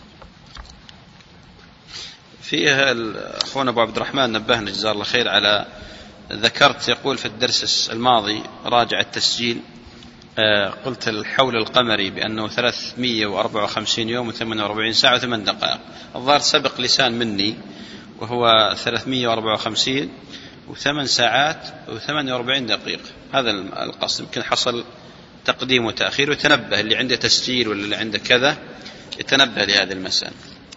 فيها أخونا أبو عبد الرحمن نبهنا جزاه الله خير على ذكرت يقول في الدرس الماضي راجع التسجيل قلت الحول القمري بأنه ثلاثمئة وأربعة وخمسين يوم وثمانية وأربعين ساعة وثمان دقائق، الظاهر سبق لسان مني وهو ثلاثمئة وأربعة وخمسين وثمان ساعات وثمانية وأربعين دقيقة، هذا القصد. يمكن حصل تقديم وتأخير، وتنبه اللي عنده تسجيل ولا اللي عنده كذا يتنبه لهذه المسألة.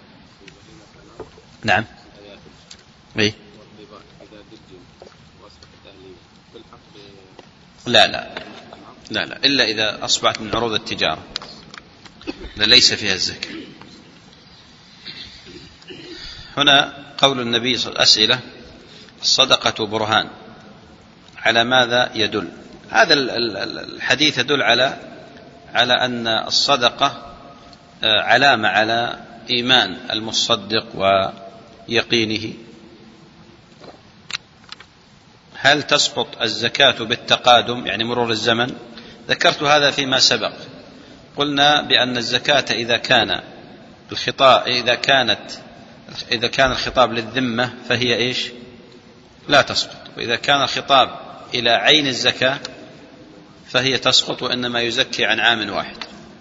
نعم. إيه؟ لا لا لا لا إلا إذا أصبحت من عروض التجارة ليس فيها الزكاة. هنا قول النبي صلى الله عليه وسلم: أسئلة الصدقة برهان، على ماذا يدل؟ هذا الحديث يدل على على أن الصدقة علامة على إيمان المصدق ويقينه. هل تسقط الزكاة بالتقادم يعني مرور الزمن؟ ذكرت هذا فيما سبق، قلنا بأن الزكاة إذا كان الخطاب إذا كانت إذا كان الخطاب للذمة فهي إيش؟ لا تسقط، وإذا كان الخطاب إلى عين الزكاة فهي تسقط، وإنما يزكي عن عام واحد.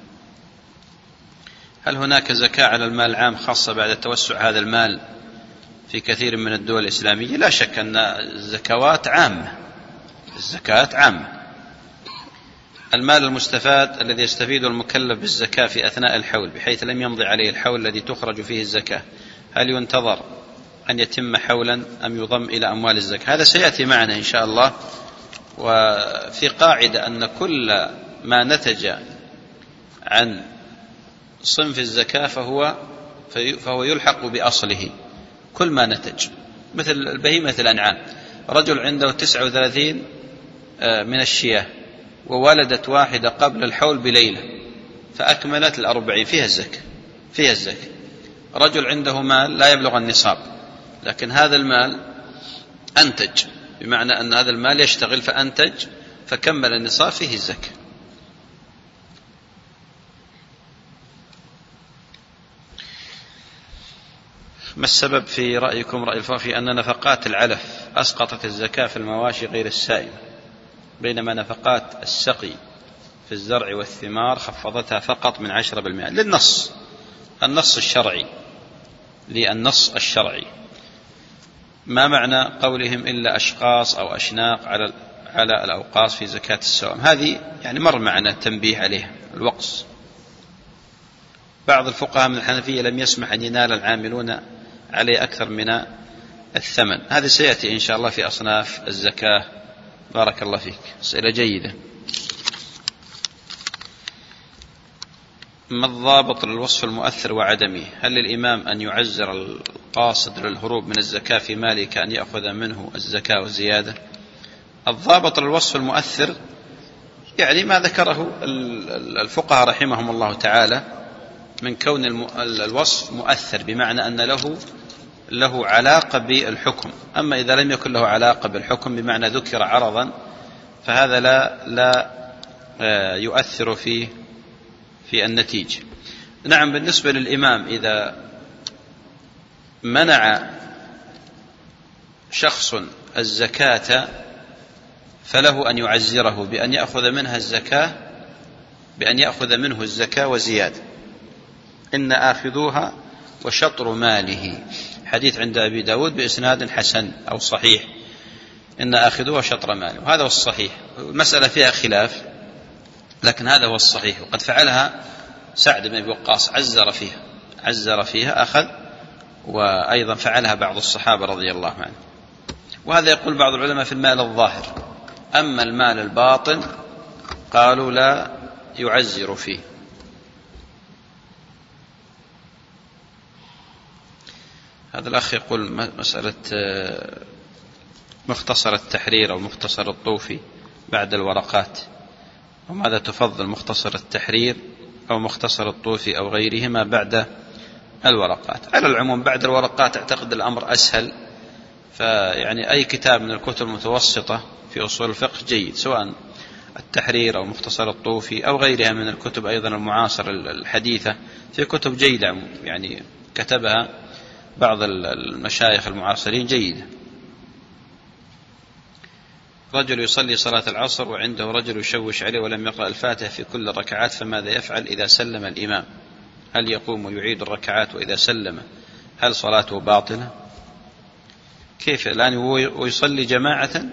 هل هناك زكاة على المال العام خاصة بعد توسع هذا المال في كثير من الدول الإسلامية؟ لا شك أن الزكوات عامة، الزكاة عامة. المال المستفاد الذي يستفيد المكلف بالزكاة في أثناء الحول بحيث لم يمضي عليه الحول الذي تخرج فيه الزكاة، هل ينتظر أن يتم حولا أم يضم إلى أموال الزكاة؟ هذا سيأتي معنا إن شاء الله. وفي قاعدة أن كل ما نتج عن صنف الزكاة فهو فهو يلحق بأصله، كل ما نتج، مثل البهيمة الأنعام، رجل عنده تسعة وثلاثين من الشياه وولدت واحدة قبل الحول بليلة فأكملت الأربعين، فيها الزكاة فيها الزكاة. رجل عنده مال لا يبلغ النصاب لكن هذا المال أنتج، بمعنى أن هذا المال يشتغل فأنتج فكمل النصاب، فيه الزكاة. ما السبب في رأيكم رأي الفقهاء في أن نفقات العلف أسقطت الزكاة في المواشي غير السائمة، بينما نفقات السقي في الزرع والثمار خفضتها فقط من عشرة بالمئة؟ للنص النص الشرعي للنص الشرعي. ما معنى قولهم إلا أشقاص أو أشناق على على الأوقاص في زكاة السوام؟ هذه يعني مر معنا تنبيه عليها، الوقص. بعض الفقهاء من الحنفية لم يسمح أن ينال العاملون عليه أكثر من الثمن، هذا سيأتي إن شاء الله في أصناف الزكاة. بارك الله فيك، أسئلة جيدة. ما الضابط للوصف المؤثر وعدمه؟ هل للإمام أن يعزر القاصد للهروب من الزكاة في ماله كأن يأخذ منه الزكاة والزيادة؟ الضابط للوصف المؤثر يعني ما ذكره الفقهاء رحمهم الله تعالى من كون الوصف مؤثر، بمعنى أن له له علاقة بالحكم. أما إذا لم يكن له علاقة بالحكم بمعنى ذكر عرضا فهذا لا لا يؤثر في في النتيجة. نعم، بالنسبة للإمام إذا منع شخص الزكاة فله أن يعزره بأن يأخذ منها الزكاة بأن يأخذ منه الزكاة وزيادة. إن آخذوها وشطر ماله، حديث عند أبي داود بإسناد حسن أو صحيح، إن آخذوها شطر ماله، وهذا هو الصحيح. المسألة فيها خلاف لكن هذا هو الصحيح، وقد فعلها سعد بن أبي وقاص، عزر فيها عزر فيها أخذ، وأيضا فعلها بعض الصحابة رضي الله عنهم. وهذا يقول بعض العلماء في المال الظاهر، أما المال الباطن قالوا لا يعزر فيه. هذا الأخ يقول مسألة مختصر التحرير أو مختصر الطوفي بعد الورقات، وماذا تفضل مختصر التحرير أو مختصر الطوفي أو غيرهما بعد الورقات؟ على العموم بعد الورقات أعتقد الأمر أسهل، فيعني أي كتاب من الكتب المتوسطة في أصول الفقه جيد، سواء التحرير أو مختصر الطوفي أو غيرها من الكتب أيضا المعاصرة الحديثة، في كتب جيدة يعني كتبها بعض المشايخ المعاصرين جيدة. رجل يصلي صلاة العصر وعنده رجل يشوش عليه ولم يقرأ الفاتحة في كل الركعات، فماذا يفعل إذا سلم الإمام؟ هل يقوم ويعيد الركعات؟ وإذا سلم هل صلاته باطلة؟ كيف الآن ويصلي جماعة؟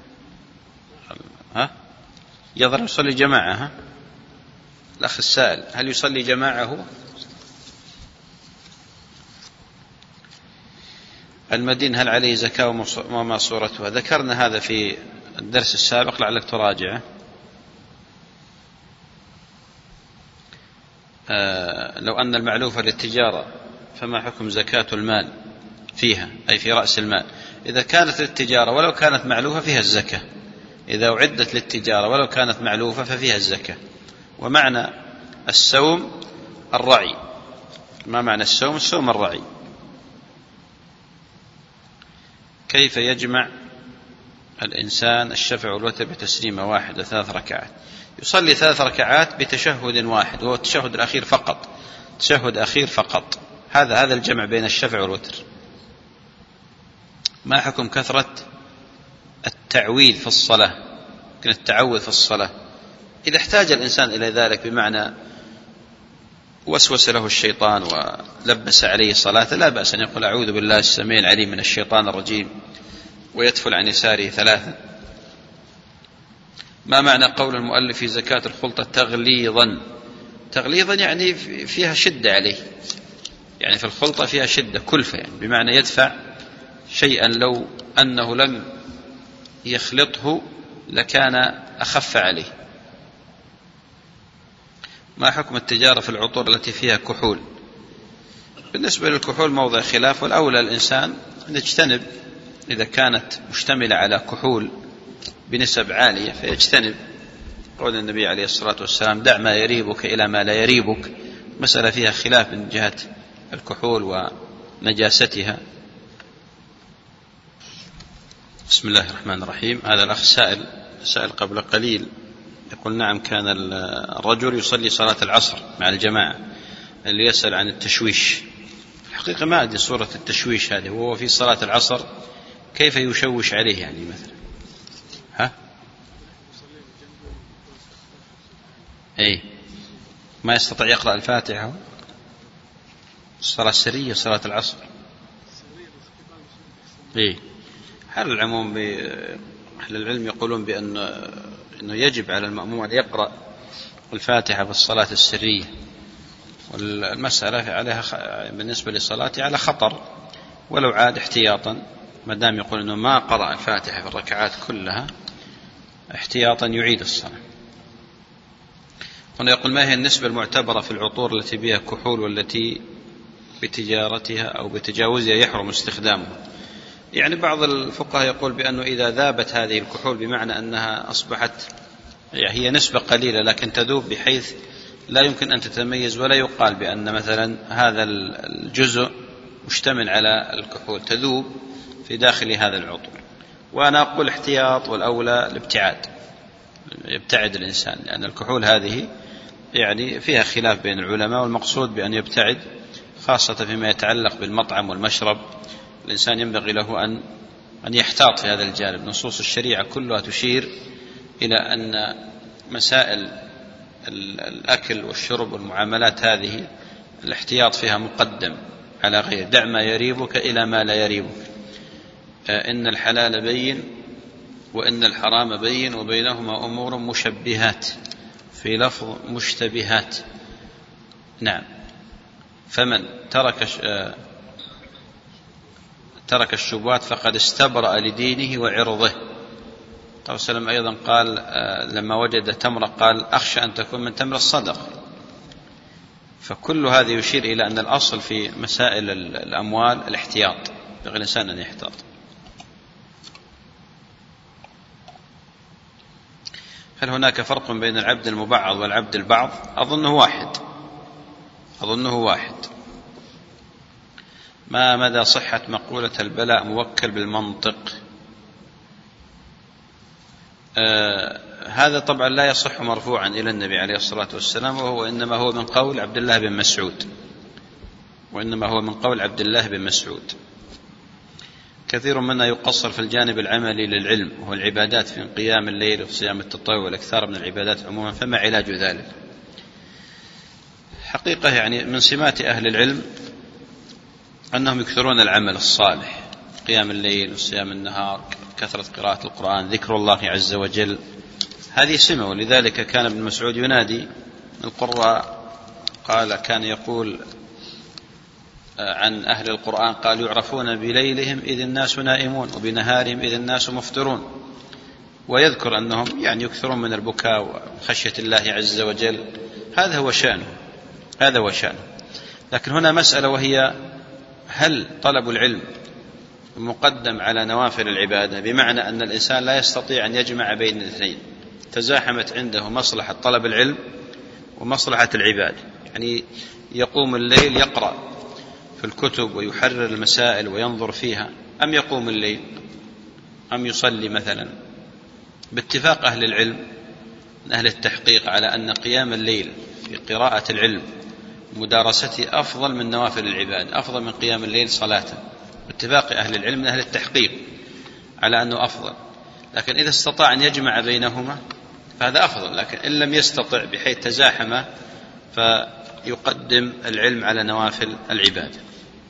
ها يظهر يصلي جماعة. ها الأخ السائل هل يصلي جماعة هو؟ المدين هل عليه زكاة وما صورتها؟ ذكرنا هذا في الدرس السابق لعلك تراجعه. آه لو أن المعلوفة للتجارة فما حكم زكاة المال فيها أي في رأس المال؟ إذا كانت للتجارة ولو كانت معلوفة فيها الزكاة، إذا أعدت للتجارة ولو كانت معلوفة ففيها الزكاة. ومعنى السوم الرعي. ما معنى السوم؟ السوم الرعي. كيف يجمع الإنسان الشفع والوتر بتسليمة واحدة ثلاث ركعات؟ يصلي ثلاث ركعات بتشهد واحد وهو التشهد الأخير فقط، تشهد أخير فقط. هذا هذا الجمع بين الشفع والوتر. ما حكم كثرة التعويذ في الصلاة؟ يمكن التعوذ في الصلاة إذا احتاج الإنسان إلى ذلك، بمعنى وسوس له الشيطان ولبس عليه صلاة، لا بأس أن يقول أعوذ بالله السميع العليم من الشيطان الرجيم ويدفل عن يساره ثلاثا. ما معنى قول المؤلف في زكاة الخلطة تغليظا؟ تغليظا يعني فيها شدة عليه، يعني في الخلطة فيها شدة كلفة، يعني بمعنى يدفع شيئا لو أنه لم يخلطه لكان أخف عليه. ما حكم التجارة في العطور التي فيها كحول؟ بالنسبة للكحول موضع خلاف، والأولى الإنسان أن يجتنب إذا كانت مشتملة على كحول بنسب عالية فيجتنب. قول النبي عليه الصلاة والسلام دع ما يريبك إلى ما لا يريبك. مسألة فيها خلاف من جهة الكحول ونجاستها. بسم الله الرحمن الرحيم. هذا الأخ سائل سائل قبل قليل يقول نعم كان الرجل يصلي صلاة العصر مع الجماعة، اللي يسأل عن التشويش. الحقيقة ما أدري صورة التشويش هذه، وهو في صلاة العصر كيف يشوش عليه يعني مثلا؟ ها أي ما يستطيع يقرأ الفاتحة؟ الصلاة السرية صلاة العصر. إيه على العموم أهل العلم يقولون بأن أنه يجب على المأموم أن يقرأ الفاتحة في الصلاة السرية، والمسألة عليها بالنسبة لصلاته على خطر، ولو عاد احتياطا ما دام يقول أنه ما قرأ الفاتحة في الركعات كلها احتياطا يعيد الصلاة. هنا يقول ما هي النسبة المعتبرة في العطور التي بها كحول والتي بتجارتها أو بتجاوزها يحرم استخدامها؟ يعني بعض الفقهاء يقول بأنه إذا ذابت هذه الكحول بمعنى أنها أصبحت يعني هي نسبة قليلة لكن تذوب بحيث لا يمكن أن تتميز، ولا يقال بأن مثلا هذا الجزء مشتمل على الكحول، تذوب في داخل هذا العطر. وأنا أقول احتياط، والأولى الابتعاد، يبتعد الإنسان، لأن الكحول هذه يعني فيها خلاف بين العلماء، والمقصود بأن يبتعد خاصة فيما يتعلق بالمطعم والمشرب. الإنسان ينبغي له أن أن يحتاط في هذا الجانب. نصوص الشريعة كلها تشير إلى أن مسائل الأكل والشرب والمعاملات هذه الاحتياط فيها مقدم على غير. دع ما يريبك إلى ما لا يريبك. إن الحلال بين وإن الحرام بين وبينهما أمور مشبهات، في لفظ مشتبهات. نعم. فمن ترك ترك الشبهات فقد استبرأ لدينه وعرضه. الله عليه وسلم أيضا قال لما وجد تمرة قال أخشى أن تكون من تمر الصدقة. فكل هذا يشير إلى أن الأصل في مسائل الأموال الاحتياط، ينبغي الإنسان أن يحتاط. هل هناك فرق بين العبد المبعض والعبد البعض؟ أظنه واحد أظنه واحد ما مدى صحة مقولة البلاء موكل بالمنطق؟ آه هذا طبعا لا يصح مرفوعا إلى النبي عليه الصلاة والسلام، وهو إنما هو من قول عبد الله بن مسعود وإنما هو من قول عبد الله بن مسعود. كثير منا يقصر في الجانب العملي للعلم وهو العبادات في قيام الليل وصيام التطوع والأكثار من العبادات عموما، فما علاج ذلك؟ حقيقة يعني من سمات أهل العلم أنهم يكثرون العمل الصالح، قيام الليل وصيام النهار، كثرة قراءة القرآن، ذكر الله عز وجل، هذه سمة. ولذلك كان ابن مسعود ينادي القراء، قال كان يقول عن أهل القرآن قال يعرفون بليلهم إذ الناس نائمون وبنهارهم إذ الناس مفطرون، ويذكر أنهم يعني يكثرون من البكاء وخشية الله عز وجل. هذا هو شأنه هذا هو شأنه لكن هنا مسألة، وهي هل طلب العلم مقدم على نوافل العبادة؟ بمعنى أن الإنسان لا يستطيع أن يجمع بين الاثنين، تزاحمت عنده مصلحة طلب العلم ومصلحة العبادة، يعني يقوم الليل يقرأ في الكتب ويحرر المسائل وينظر فيها، أم يقوم الليل أم يصلي مثلا؟ باتفاق أهل العلم من أهل التحقيق على أن قيام الليل في قراءة العلم مدارسته أفضل من نوافل العبادة، أفضل من قيام الليل صلاة، باتفاق أهل العلم من أهل التحقيق على أنه أفضل. لكن إذا استطاع أن يجمع بينهما فهذا أفضل، لكن إن لم يستطع بحيث تزاحم فيقدم العلم على نوافل العبادة.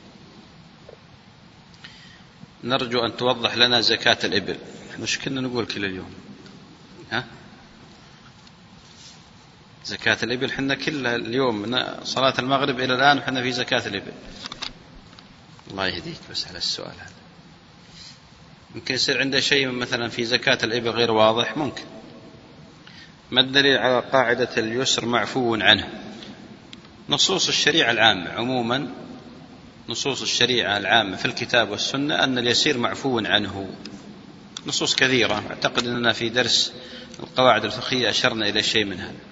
نرجو أن توضح لنا زكاة الإبل. مش كنا نقول كل اليوم ها زكاة الإبل؟ حنا كل اليوم من صلاة المغرب إلى الآن حنا في زكاة الإبل. الله يهديك بس على السؤال هذا. ممكن يصير عنده شيء مثلا في زكاة الإبل غير واضح، ممكن. ما الدليل على قاعدة اليسر معفو عنه؟ نصوص الشريعة العامة عموما، نصوص الشريعة العامة في الكتاب والسنة أن اليسير معفو عنه، نصوص كثيرة. أعتقد أننا في درس القواعد الفقهية أشرنا إلى شيء من هذا.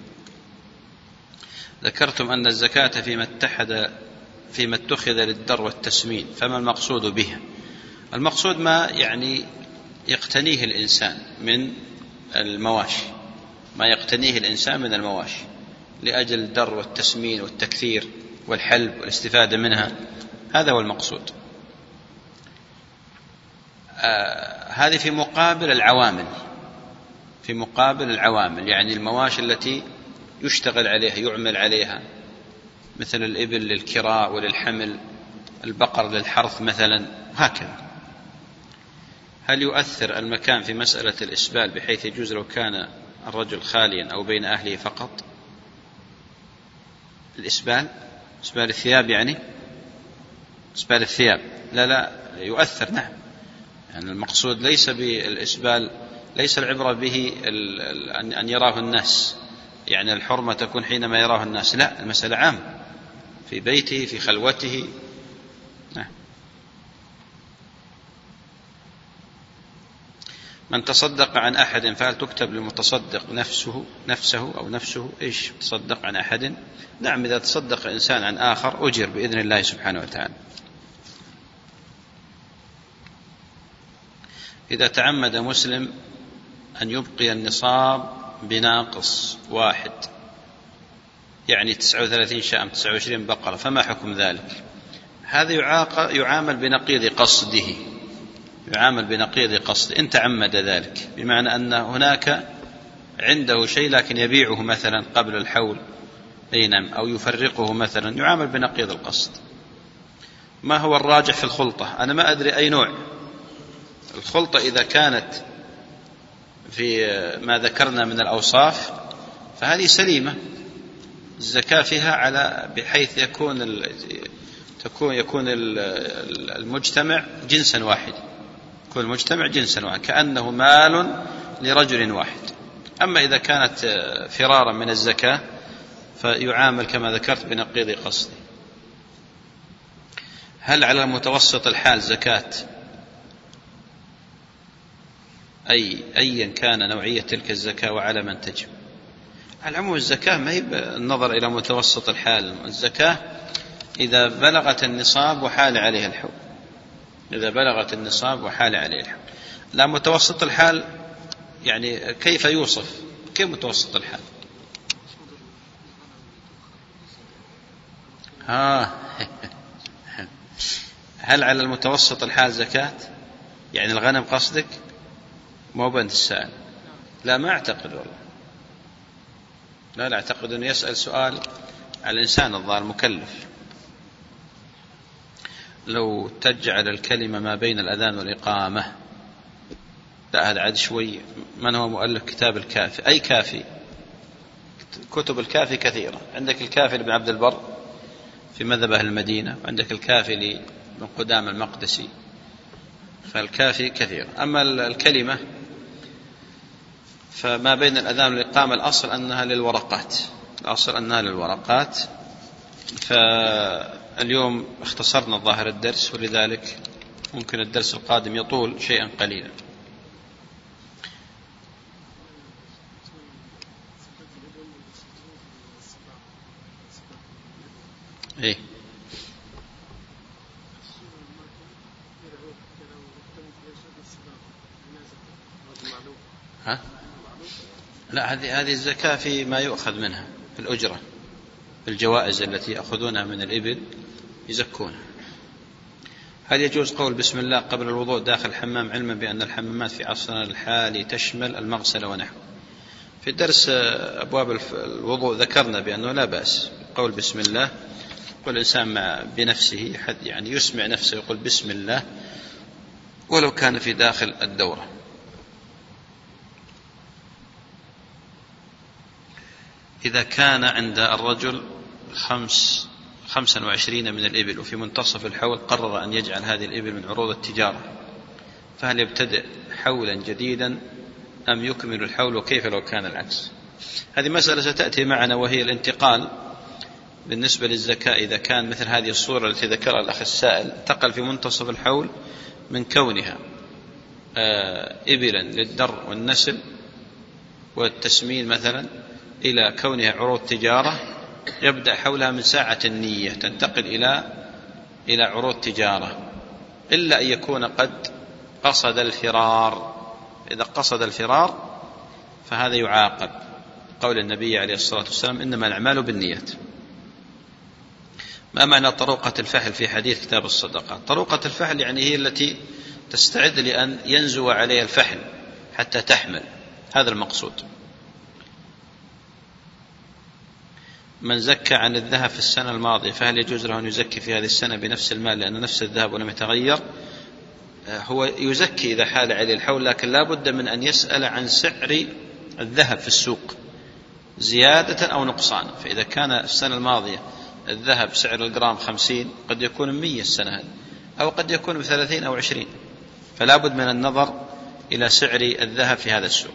ذكرتم أن الزكاة فيما اتحد فيما اتخذ للدر والتسمين، فما المقصود بها؟ المقصود ما يعني يقتنيه الإنسان من المواشي، ما يقتنيه الإنسان من المواشي لأجل الدر والتسمين والتكثير والحلب والاستفادة منها، هذا هو المقصود. آه هذه في مقابل العوامل في مقابل العوامل يعني المواشي التي يشتغل عليها يعمل عليها، مثل الإبل للكراء وللحمل، البقر للحرث مثلا، هكذا. هل يؤثر المكان في مسألة الإسبال بحيث يجوز لو كان الرجل خاليا أو بين أهله فقط؟ الإسبال إسبال الثياب يعني إسبال الثياب لا لا يؤثر، نعم. يعني المقصود ليس بالإسبال، ليس العبرة به أن يراه الناس، يعني الحرمة تكون حينما يراه الناس، لا، المسألة عام في بيته في خلوته، نعم. من تصدق عن أحد فهل تكتب للمتصدق نفسه نفسه أو نفسه إيش تصدق عن أحد؟ نعم، إذا تصدق إنسان عن آخر أجر بإذن الله سبحانه وتعالى. إذا تعمد مسلم أن يبقي النصاب بناقص واحد، يعني تسعة وثلاثين شاة تسعة وعشرين بقرة، فما حكم ذلك؟ هذا يعامل بنقيض قصده يعامل بنقيض قصد إن تعمد ذلك، بمعنى أن هناك عنده شيء لكن يبيعه مثلا قبل الحول، نعم، أو يفرقه مثلا، يعامل بنقيض القصد. ما هو الراجح في الخلطة؟ أنا ما أدري أي نوع الخلطة، إذا كانت في ما ذكرنا من الأوصاف فهذه سليمة، الزكاة فيها على بحيث يكون ال... تكون يكون المجتمع جنسا واحد، كل مجتمع جنسا واحد، كأنه مال لرجل واحد. أما إذا كانت فرارا من الزكاة فيعامل كما ذكرت بنقيض قصده. هل على متوسط الحال زكاة؟ أي أيا كان نوعية تلك الزكاة وعلى من تجب. على العموم الزكاة ما هي النظر إلى متوسط الحال، الزكاة إذا بلغت النصاب وحال عليها الحول، إذا بلغت النصاب وحال عليه الحول. لا متوسط الحال يعني كيف يوصف؟ كيف متوسط الحال؟ ها هل على المتوسط الحال زكاة؟ يعني الغنم قصدك؟ مو بنت السائل. لا ما أعتقد والله، لا لا أعتقد أنه يسأل سؤال على الإنسان الظاهر مكلف. لو تجعل الكلمة ما بين الأذان والإقامة. لا هذا عاد شوي. من هو مؤلف كتاب الكافي؟ أي كافي؟ كتب الكافي كثيرة. عندك الكافي لابن عبد البر في مذهب أهل المدينة، وعندك الكافي لابن قدامة المقدسي، فالكافي كثير. أما الكلمة فما بين الأذان والإقامة الأصل أنها للورقات، الأصل أنها للورقات. فاليوم اختصرنا ظاهر الدرس، ولذلك ممكن الدرس القادم يطول شيئا قليلا. إيه؟ ها؟ لا هذه هذه الزكاة في ما يؤخذ منها في الأجرة، في الجوائز التي يأخذونها من الإبل يزكونها. هل يجوز قول بسم الله قبل الوضوء داخل الحمام، علما بأن الحمامات في عصرنا الحالي تشمل المغسل ونحوه؟ في درس أبواب الوضوء ذكرنا بأنه لا بأس قول بسم الله، والإنسان مع بنفسه حد يعني يسمع نفسه يقول بسم الله ولو كان في داخل الدورة. إذا كان عند الرجل خمس خمسا وعشرين من الإبل وفي منتصف الحول قرر أن يجعل هذه الإبل من عروض التجارة، فهل يبتدئ حولا جديدا أم يكمل الحول؟ وكيف لو كان العكس؟ هذه مسألة ستأتي معنا، وهي الانتقال بالنسبة للزكاة. إذا كان مثل هذه الصورة التي ذكرها الأخ السائل، انتقل في منتصف الحول من كونها إبلا للدر والنسل والتسمين مثلا إلى كونها عروض تجارة، يبدأ حولها من ساعة النية تنتقل إلى إلى عروض تجارة، إلا أن يكون قد قصد الفرار. إذا قصد الفرار فهذا يعاقب، قول النبي عليه الصلاة والسلام إنما الأعمال بالنيات. ما معنى طروقة الفحل في حديث كتاب الصدقات؟ طروقة الفحل يعني هي التي تستعد لأن ينزو عليها الفحل حتى تحمل، هذا المقصود. من زكى عن الذهب في السنة الماضية فهل يجوز له أن يزكي في هذه السنة بنفس المال لأن نفس الذهب ولم يتغير؟ هو يزكي إذا حال عليه الحول، لكن لا بد من أن يسأل عن سعر الذهب في السوق زيادة أو نقصانا. فإذا كان السنة الماضية الذهب سعر الجرام خمسين، قد يكون مية السنة هذه، أو قد يكون بثلاثين أو عشرين، فلا بد من النظر إلى سعر الذهب في هذا السوق.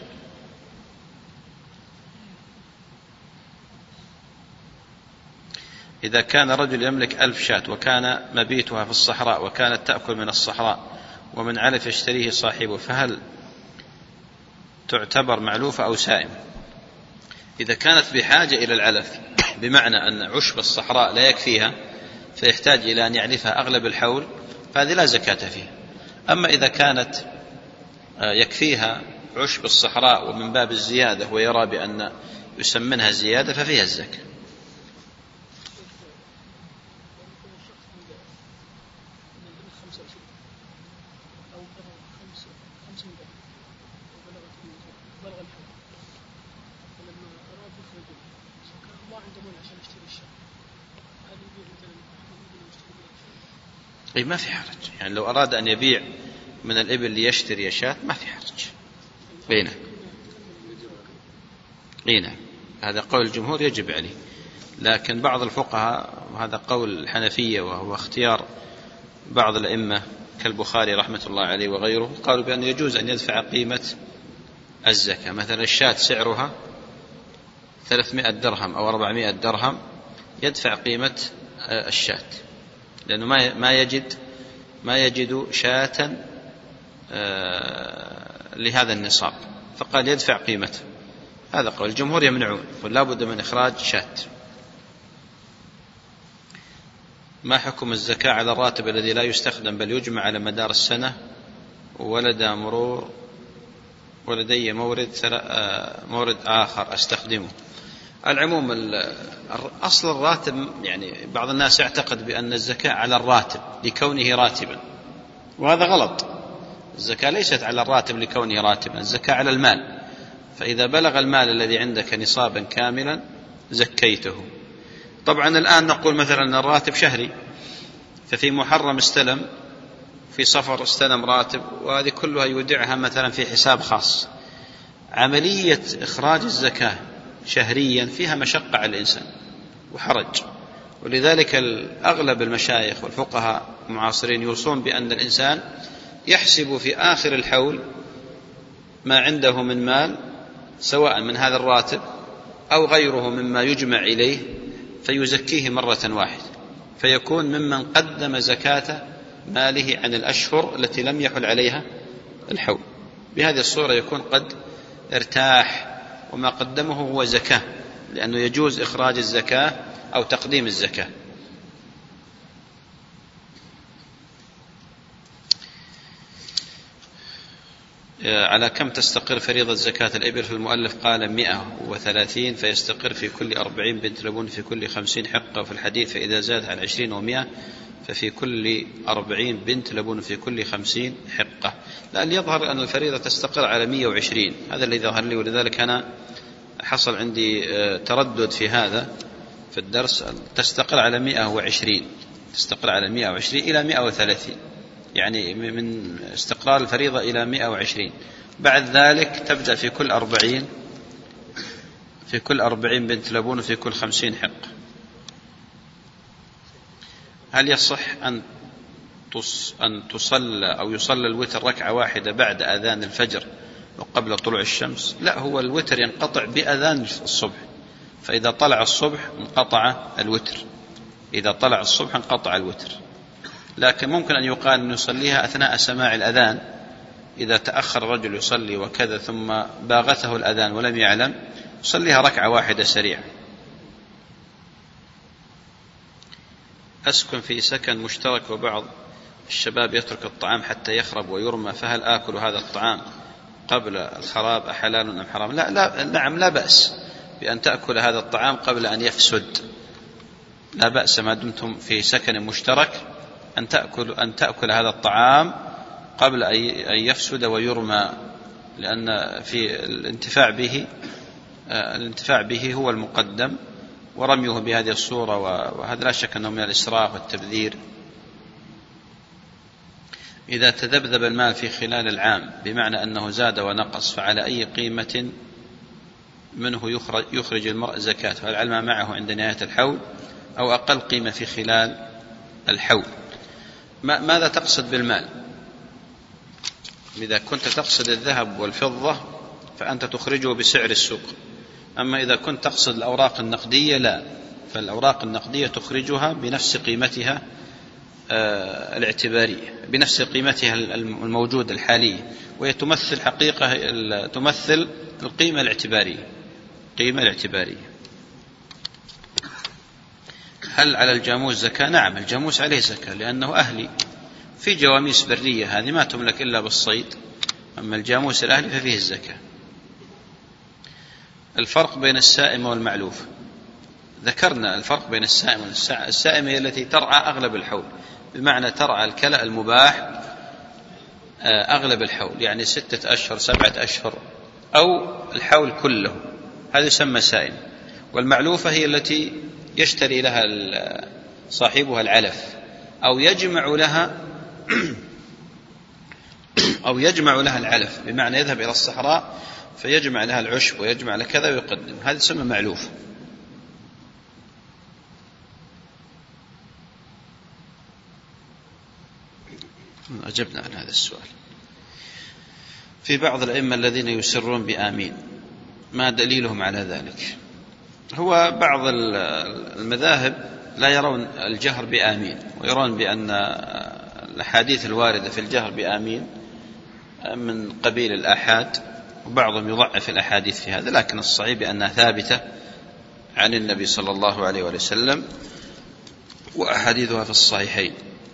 إذا كان رجل يملك ألف شاة وكان مبيتها في الصحراء وكانت تأكل من الصحراء ومن علف يشتريه صاحبه، فهل تعتبر معلوفة أو سائمة؟ إذا كانت بحاجة إلى العلف، بمعنى أن عشب الصحراء لا يكفيها فيحتاج إلى أن يعلفها أغلب الحول، فهذه لا زكاة فيها. أما إذا كانت يكفيها عشب الصحراء ومن باب الزيادة ويرى بأن يسمنها زيادة ففيها الزكاة. أي ما في حرج، يعني لو أراد أن يبيع من الإبل ليشتري شاة ما في حرج. بينه بينه هذا قول الجمهور يجب عليه، لكن بعض الفقهاء، وهذا قول الحنفية وهو اختيار بعض الأئمة كالبخاري رحمة الله عليه وغيره قالوا بأن يجوز أن يدفع قيمة الزكاة. مثلا الشاة سعرها ثلاثمائة درهم أو أربعمائة درهم، يدفع قيمة الشاة، لأنه ما يجد ما يجد شاة لهذا النصاب، فقال يدفع قيمته. هذا قول الجمهور يمنعون، ولا بد من إخراج شاة. ما حكم الزكاة على الراتب الذي لا يستخدم بل يجمع على مدار السنة ولد مرور ولدي مورد مورد آخر أستخدمه؟ العموم أصل الراتب، يعني بعض الناس يعتقد بأن الزكاة على الراتب لكونه راتبا، وهذا غلط. الزكاة ليست على الراتب لكونه راتبا، الزكاة على المال. فإذا بلغ المال الذي عندك نصابا كاملا زكيته. طبعا الآن نقول مثلا أن الراتب شهري، ففي محرم استلم، في صفر استلم راتب، وهذه كلها يودعها مثلا في حساب خاص. عملية إخراج الزكاة شهريا فيها مشقة على الإنسان وحرج، ولذلك أغلب المشايخ والفقهاء المعاصرين يوصون بأن الإنسان يحسب في آخر الحول ما عنده من مال، سواء من هذا الراتب أو غيره مما يجمع إليه، فيزكيه مرة واحدة، فيكون ممن قدم زكاة ماله عن الأشهر التي لم يحل عليها الحول. بهذه الصورة يكون قد ارتاح، وما قدمه هو زكاة، لأنه يجوز إخراج الزكاة أو تقديم الزكاة. على كم تستقر فريضة زكاة الإبل؟ في المؤلف قال مئة وثلاثين، فيستقر في كل أربعين بنت لبون في كل خمسين حقة، وفي الحديث فإذا زاد عن عشرين ومئة ففي كل أربعين بنت لبون في كل خمسين حقة. لأن يظهر أن الفريضة تستقر على مئة وعشرين، هذا اللي ظهر لي، ولذلك أنا حصل عندي تردد في هذا في الدرس. تستقر على مئة وعشرين، تستقر على مئة وعشرين إلى مئة وثلاثين، يعني من استقرار الفريضة إلى مئة وعشرين. بعد ذلك تبدأ في كل أربعين في كل أربعين بنت لبون في كل خمسين حقة. هل يصح أن أن تصلى أو يصلى الوتر ركعة واحدة بعد أذان الفجر وقبل طلوع الشمس؟ لا، هو الوتر ينقطع بأذان الصبح، فإذا طلع الصبح انقطع الوتر، إذا طلع الصبح انقطع الوتر. لكن ممكن أن يقال أن يصليها أثناء سماع الأذان، إذا تأخر الرجل يصلي وكذا ثم باغته الأذان ولم يعلم، يصليها ركعة واحدة سريعة. أسكن في سكن مشترك وبعض الشباب يترك الطعام حتى يخرب ويرمى، فهل آكل هذا الطعام قبل الخراب أحلال أم حرام؟ لا, لا نعم لا بأس بأن تأكل هذا الطعام قبل أن يفسد، لا بأس ما دمتم في سكن مشترك أن تأكل, أن تأكل هذا الطعام قبل أن يفسد ويرمى، لأن في الانتفاع به الانتفاع به هو المقدم، ورميه بهذه الصورة وهذا لا شك أنه من الإسراف والتبذير. إذا تذبذب المال في خلال العام بمعنى أنه زاد ونقص، فعلى أي قيمة منه يخرج, يخرج المرء زكاة؟ هل العلم معه عند نهاية الحول أو أقل قيمة في خلال الحول؟ ماذا تقصد بالمال؟ إذا كنت تقصد الذهب والفضة فأنت تخرجه بسعر السوق، أما إذا كنت تقصد الأوراق النقدية لا، فالأوراق النقدية تخرجها بنفس قيمتها الاعتبارية، بنفس قيمتها الموجودة الحالية، وهي تمثل حقيقة تمثل القيمة الاعتبارية قيمة الاعتبارية. هل على الجاموس زكاة؟ نعم، الجاموس عليه زكاة لأنه أهلي. في جواميس برية هذه ما تملك إلا بالصيد، أما الجاموس الأهلي ففيه الزكاة. الفرق بين السائمة والمعلوفة، ذكرنا الفرق بين السائمة والسائمة. السائمة هي التي ترعى أغلب الحول، بمعنى ترعى الكلأ المباح أغلب الحول، يعني ستة أشهر سبعة أشهر أو الحول كله، هذا يسمى سائمة. والمعلوفة هي التي يشتري لها صاحبها العلف أو يجمع لها أو يجمع لها العلف، بمعنى يذهب إلى الصحراء فيجمع لها العشب ويجمع لها كذا ويقدم، هذا يسمى معلوف. أجبنا عن هذا السؤال. في بعض الأئمة الذين يسرون بآمين، ما دليلهم على ذلك؟ هو بعض المذاهب لا يرون الجهر بآمين، ويرون بأن الأحاديث الواردة في الجهر بآمين من قبيل الآحاد، وبعضهم يضعف الأحاديث في هذا، لكن الصحيح بأنها ثابتة عن النبي صلى الله عليه وسلم، وأحاديثها في الصحيحين.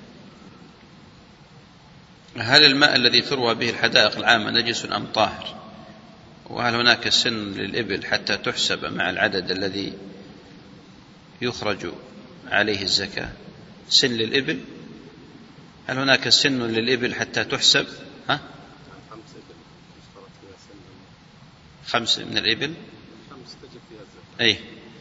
هل الماء الذي تروى به الحدائق العامة نجس أم طاهر؟ وهل هناك سن للإبل حتى تحسب مع العدد الذي يخرج عليه الزكاة؟ سن للإبل، هل هناك سن للإبل حتى تحسب؟ ها؟ خمس من الإبل. أي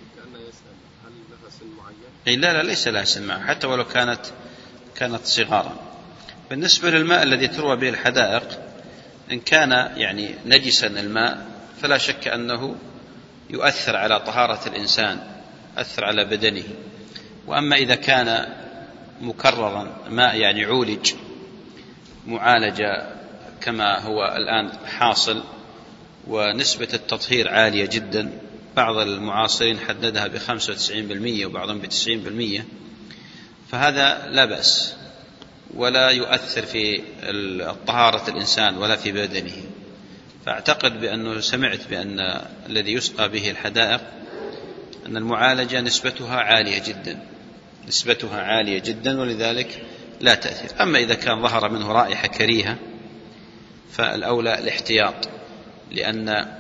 أي لا لا ليس لها سن معه، حتى ولو كانت كانت صغارا. بالنسبة للماء الذي تروى به الحدائق، إن كان يعني نجسا الماء فلا شك أنه يؤثر على طهارة الإنسان، أثر على بدنه. وأما إذا كان مكررا ماء يعني عولج معالجة كما هو الآن حاصل، ونسبة التطهير عالية جدا، بعض المعاصرين حددها بخمسة وتسعين بالمئة وبعضهم بتسعين بالمئة، فهذا لا بأس ولا يؤثر في طهارة الإنسان ولا في بدنه. فأعتقد بأنه سمعت بأن الذي يسقى به الحدائق أن المعالجة نسبتها عالية جدا، نسبتها عالية جدا، ولذلك لا تأثير. أما إذا كان ظهر منه رائحة كريهة فالأولى الاحتياط، لأن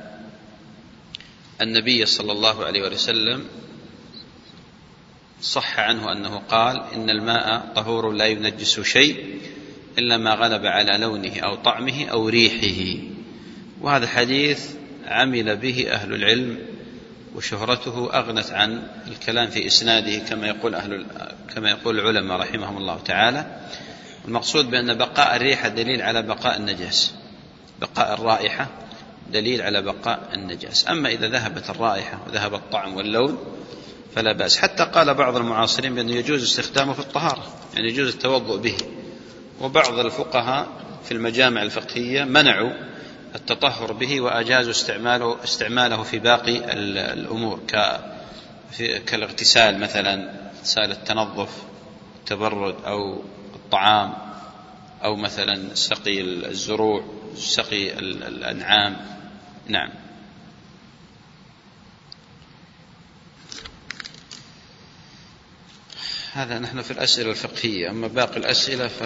النبي صلى الله عليه وسلم صح عنه أنه قال: إن الماء طهور لا ينجس شيء إلا ما غلب على لونه أو طعمه أو ريحه. وهذا حديث عمل به أهل العلم، وشهرته أغنت عن الكلام في إسناده كما يقول أهل كما يقول العلماء رحمهم الله تعالى. المقصود بأن بقاء الريحة دليل على بقاء النجاسة، بقاء الرائحة دليل على بقاء النجاسة. أما إذا ذهبت الرائحة وذهب الطعم واللون فلا بأس. حتى قال بعض المعاصرين بأنه يجوز استخدامه في الطهارة، يعني يجوز التوضؤ به. وبعض الفقهاء في المجامع الفقهية منعوا التطهر به وأجازوا استعماله استعماله في باقي الأمور، كالاغتسال مثلا، اغتسال التنظف، التبرد، أو الطعام، أو مثلا سقي الزروع، سقي الأنعام. نعم. هذا نحن في الأسئلة الفقهية، أما باقي الأسئلة ف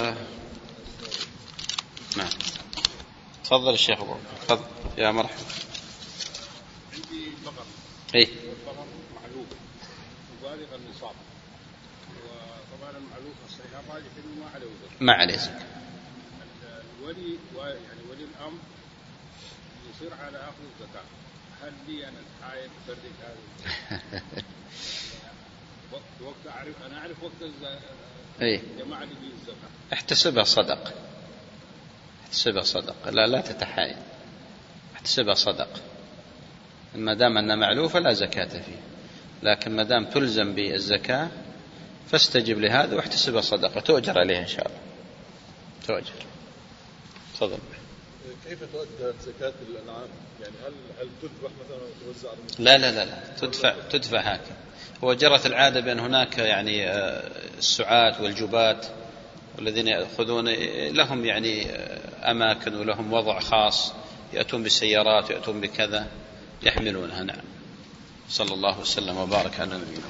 نعم. تفضل الشيخ أبو تفضل يا مرحبا. عندي بقر. إيه. بقر معلوف وبالغ النصاب، وطبعا المعلوف الصحيح راجح إنه ما عليه زكاة. ما عليه زكاة. الولي يعني ولي الأمر يصير على أخذ الزكاة، هل لي أنا أتحايل بفرق هذا؟ وقت وقت أعرف أنا أعرف وقت الزكاة. إيه. جماعة لي الزكاة. احتسبها صدق. احتسبها صدق، لا لا تتحايل، احتسبها صدق. ما دام أنها معلوفة لا زكاة فيه، لكن ما دام تلزم بالزكاة فاستجب لهذا واحتسبها صدقة، تؤجر عليها إن شاء الله، تؤجر. تفضل. كيف تؤدى زكاة الأنعام؟ يعني هل هل تذبح مثلا وتوزع على المسلمين؟ لا لا لا لا تدفع تدفع هكذا. هو جرت العادة بأن هناك يعني السعاة والجبات والذين يأخذون لهم يعني أماكن ولهم وضع خاص، يأتون بالسيارات ويأتون بكذا يحملونها. نعم. صلى الله وسلم وبارك على نبينا.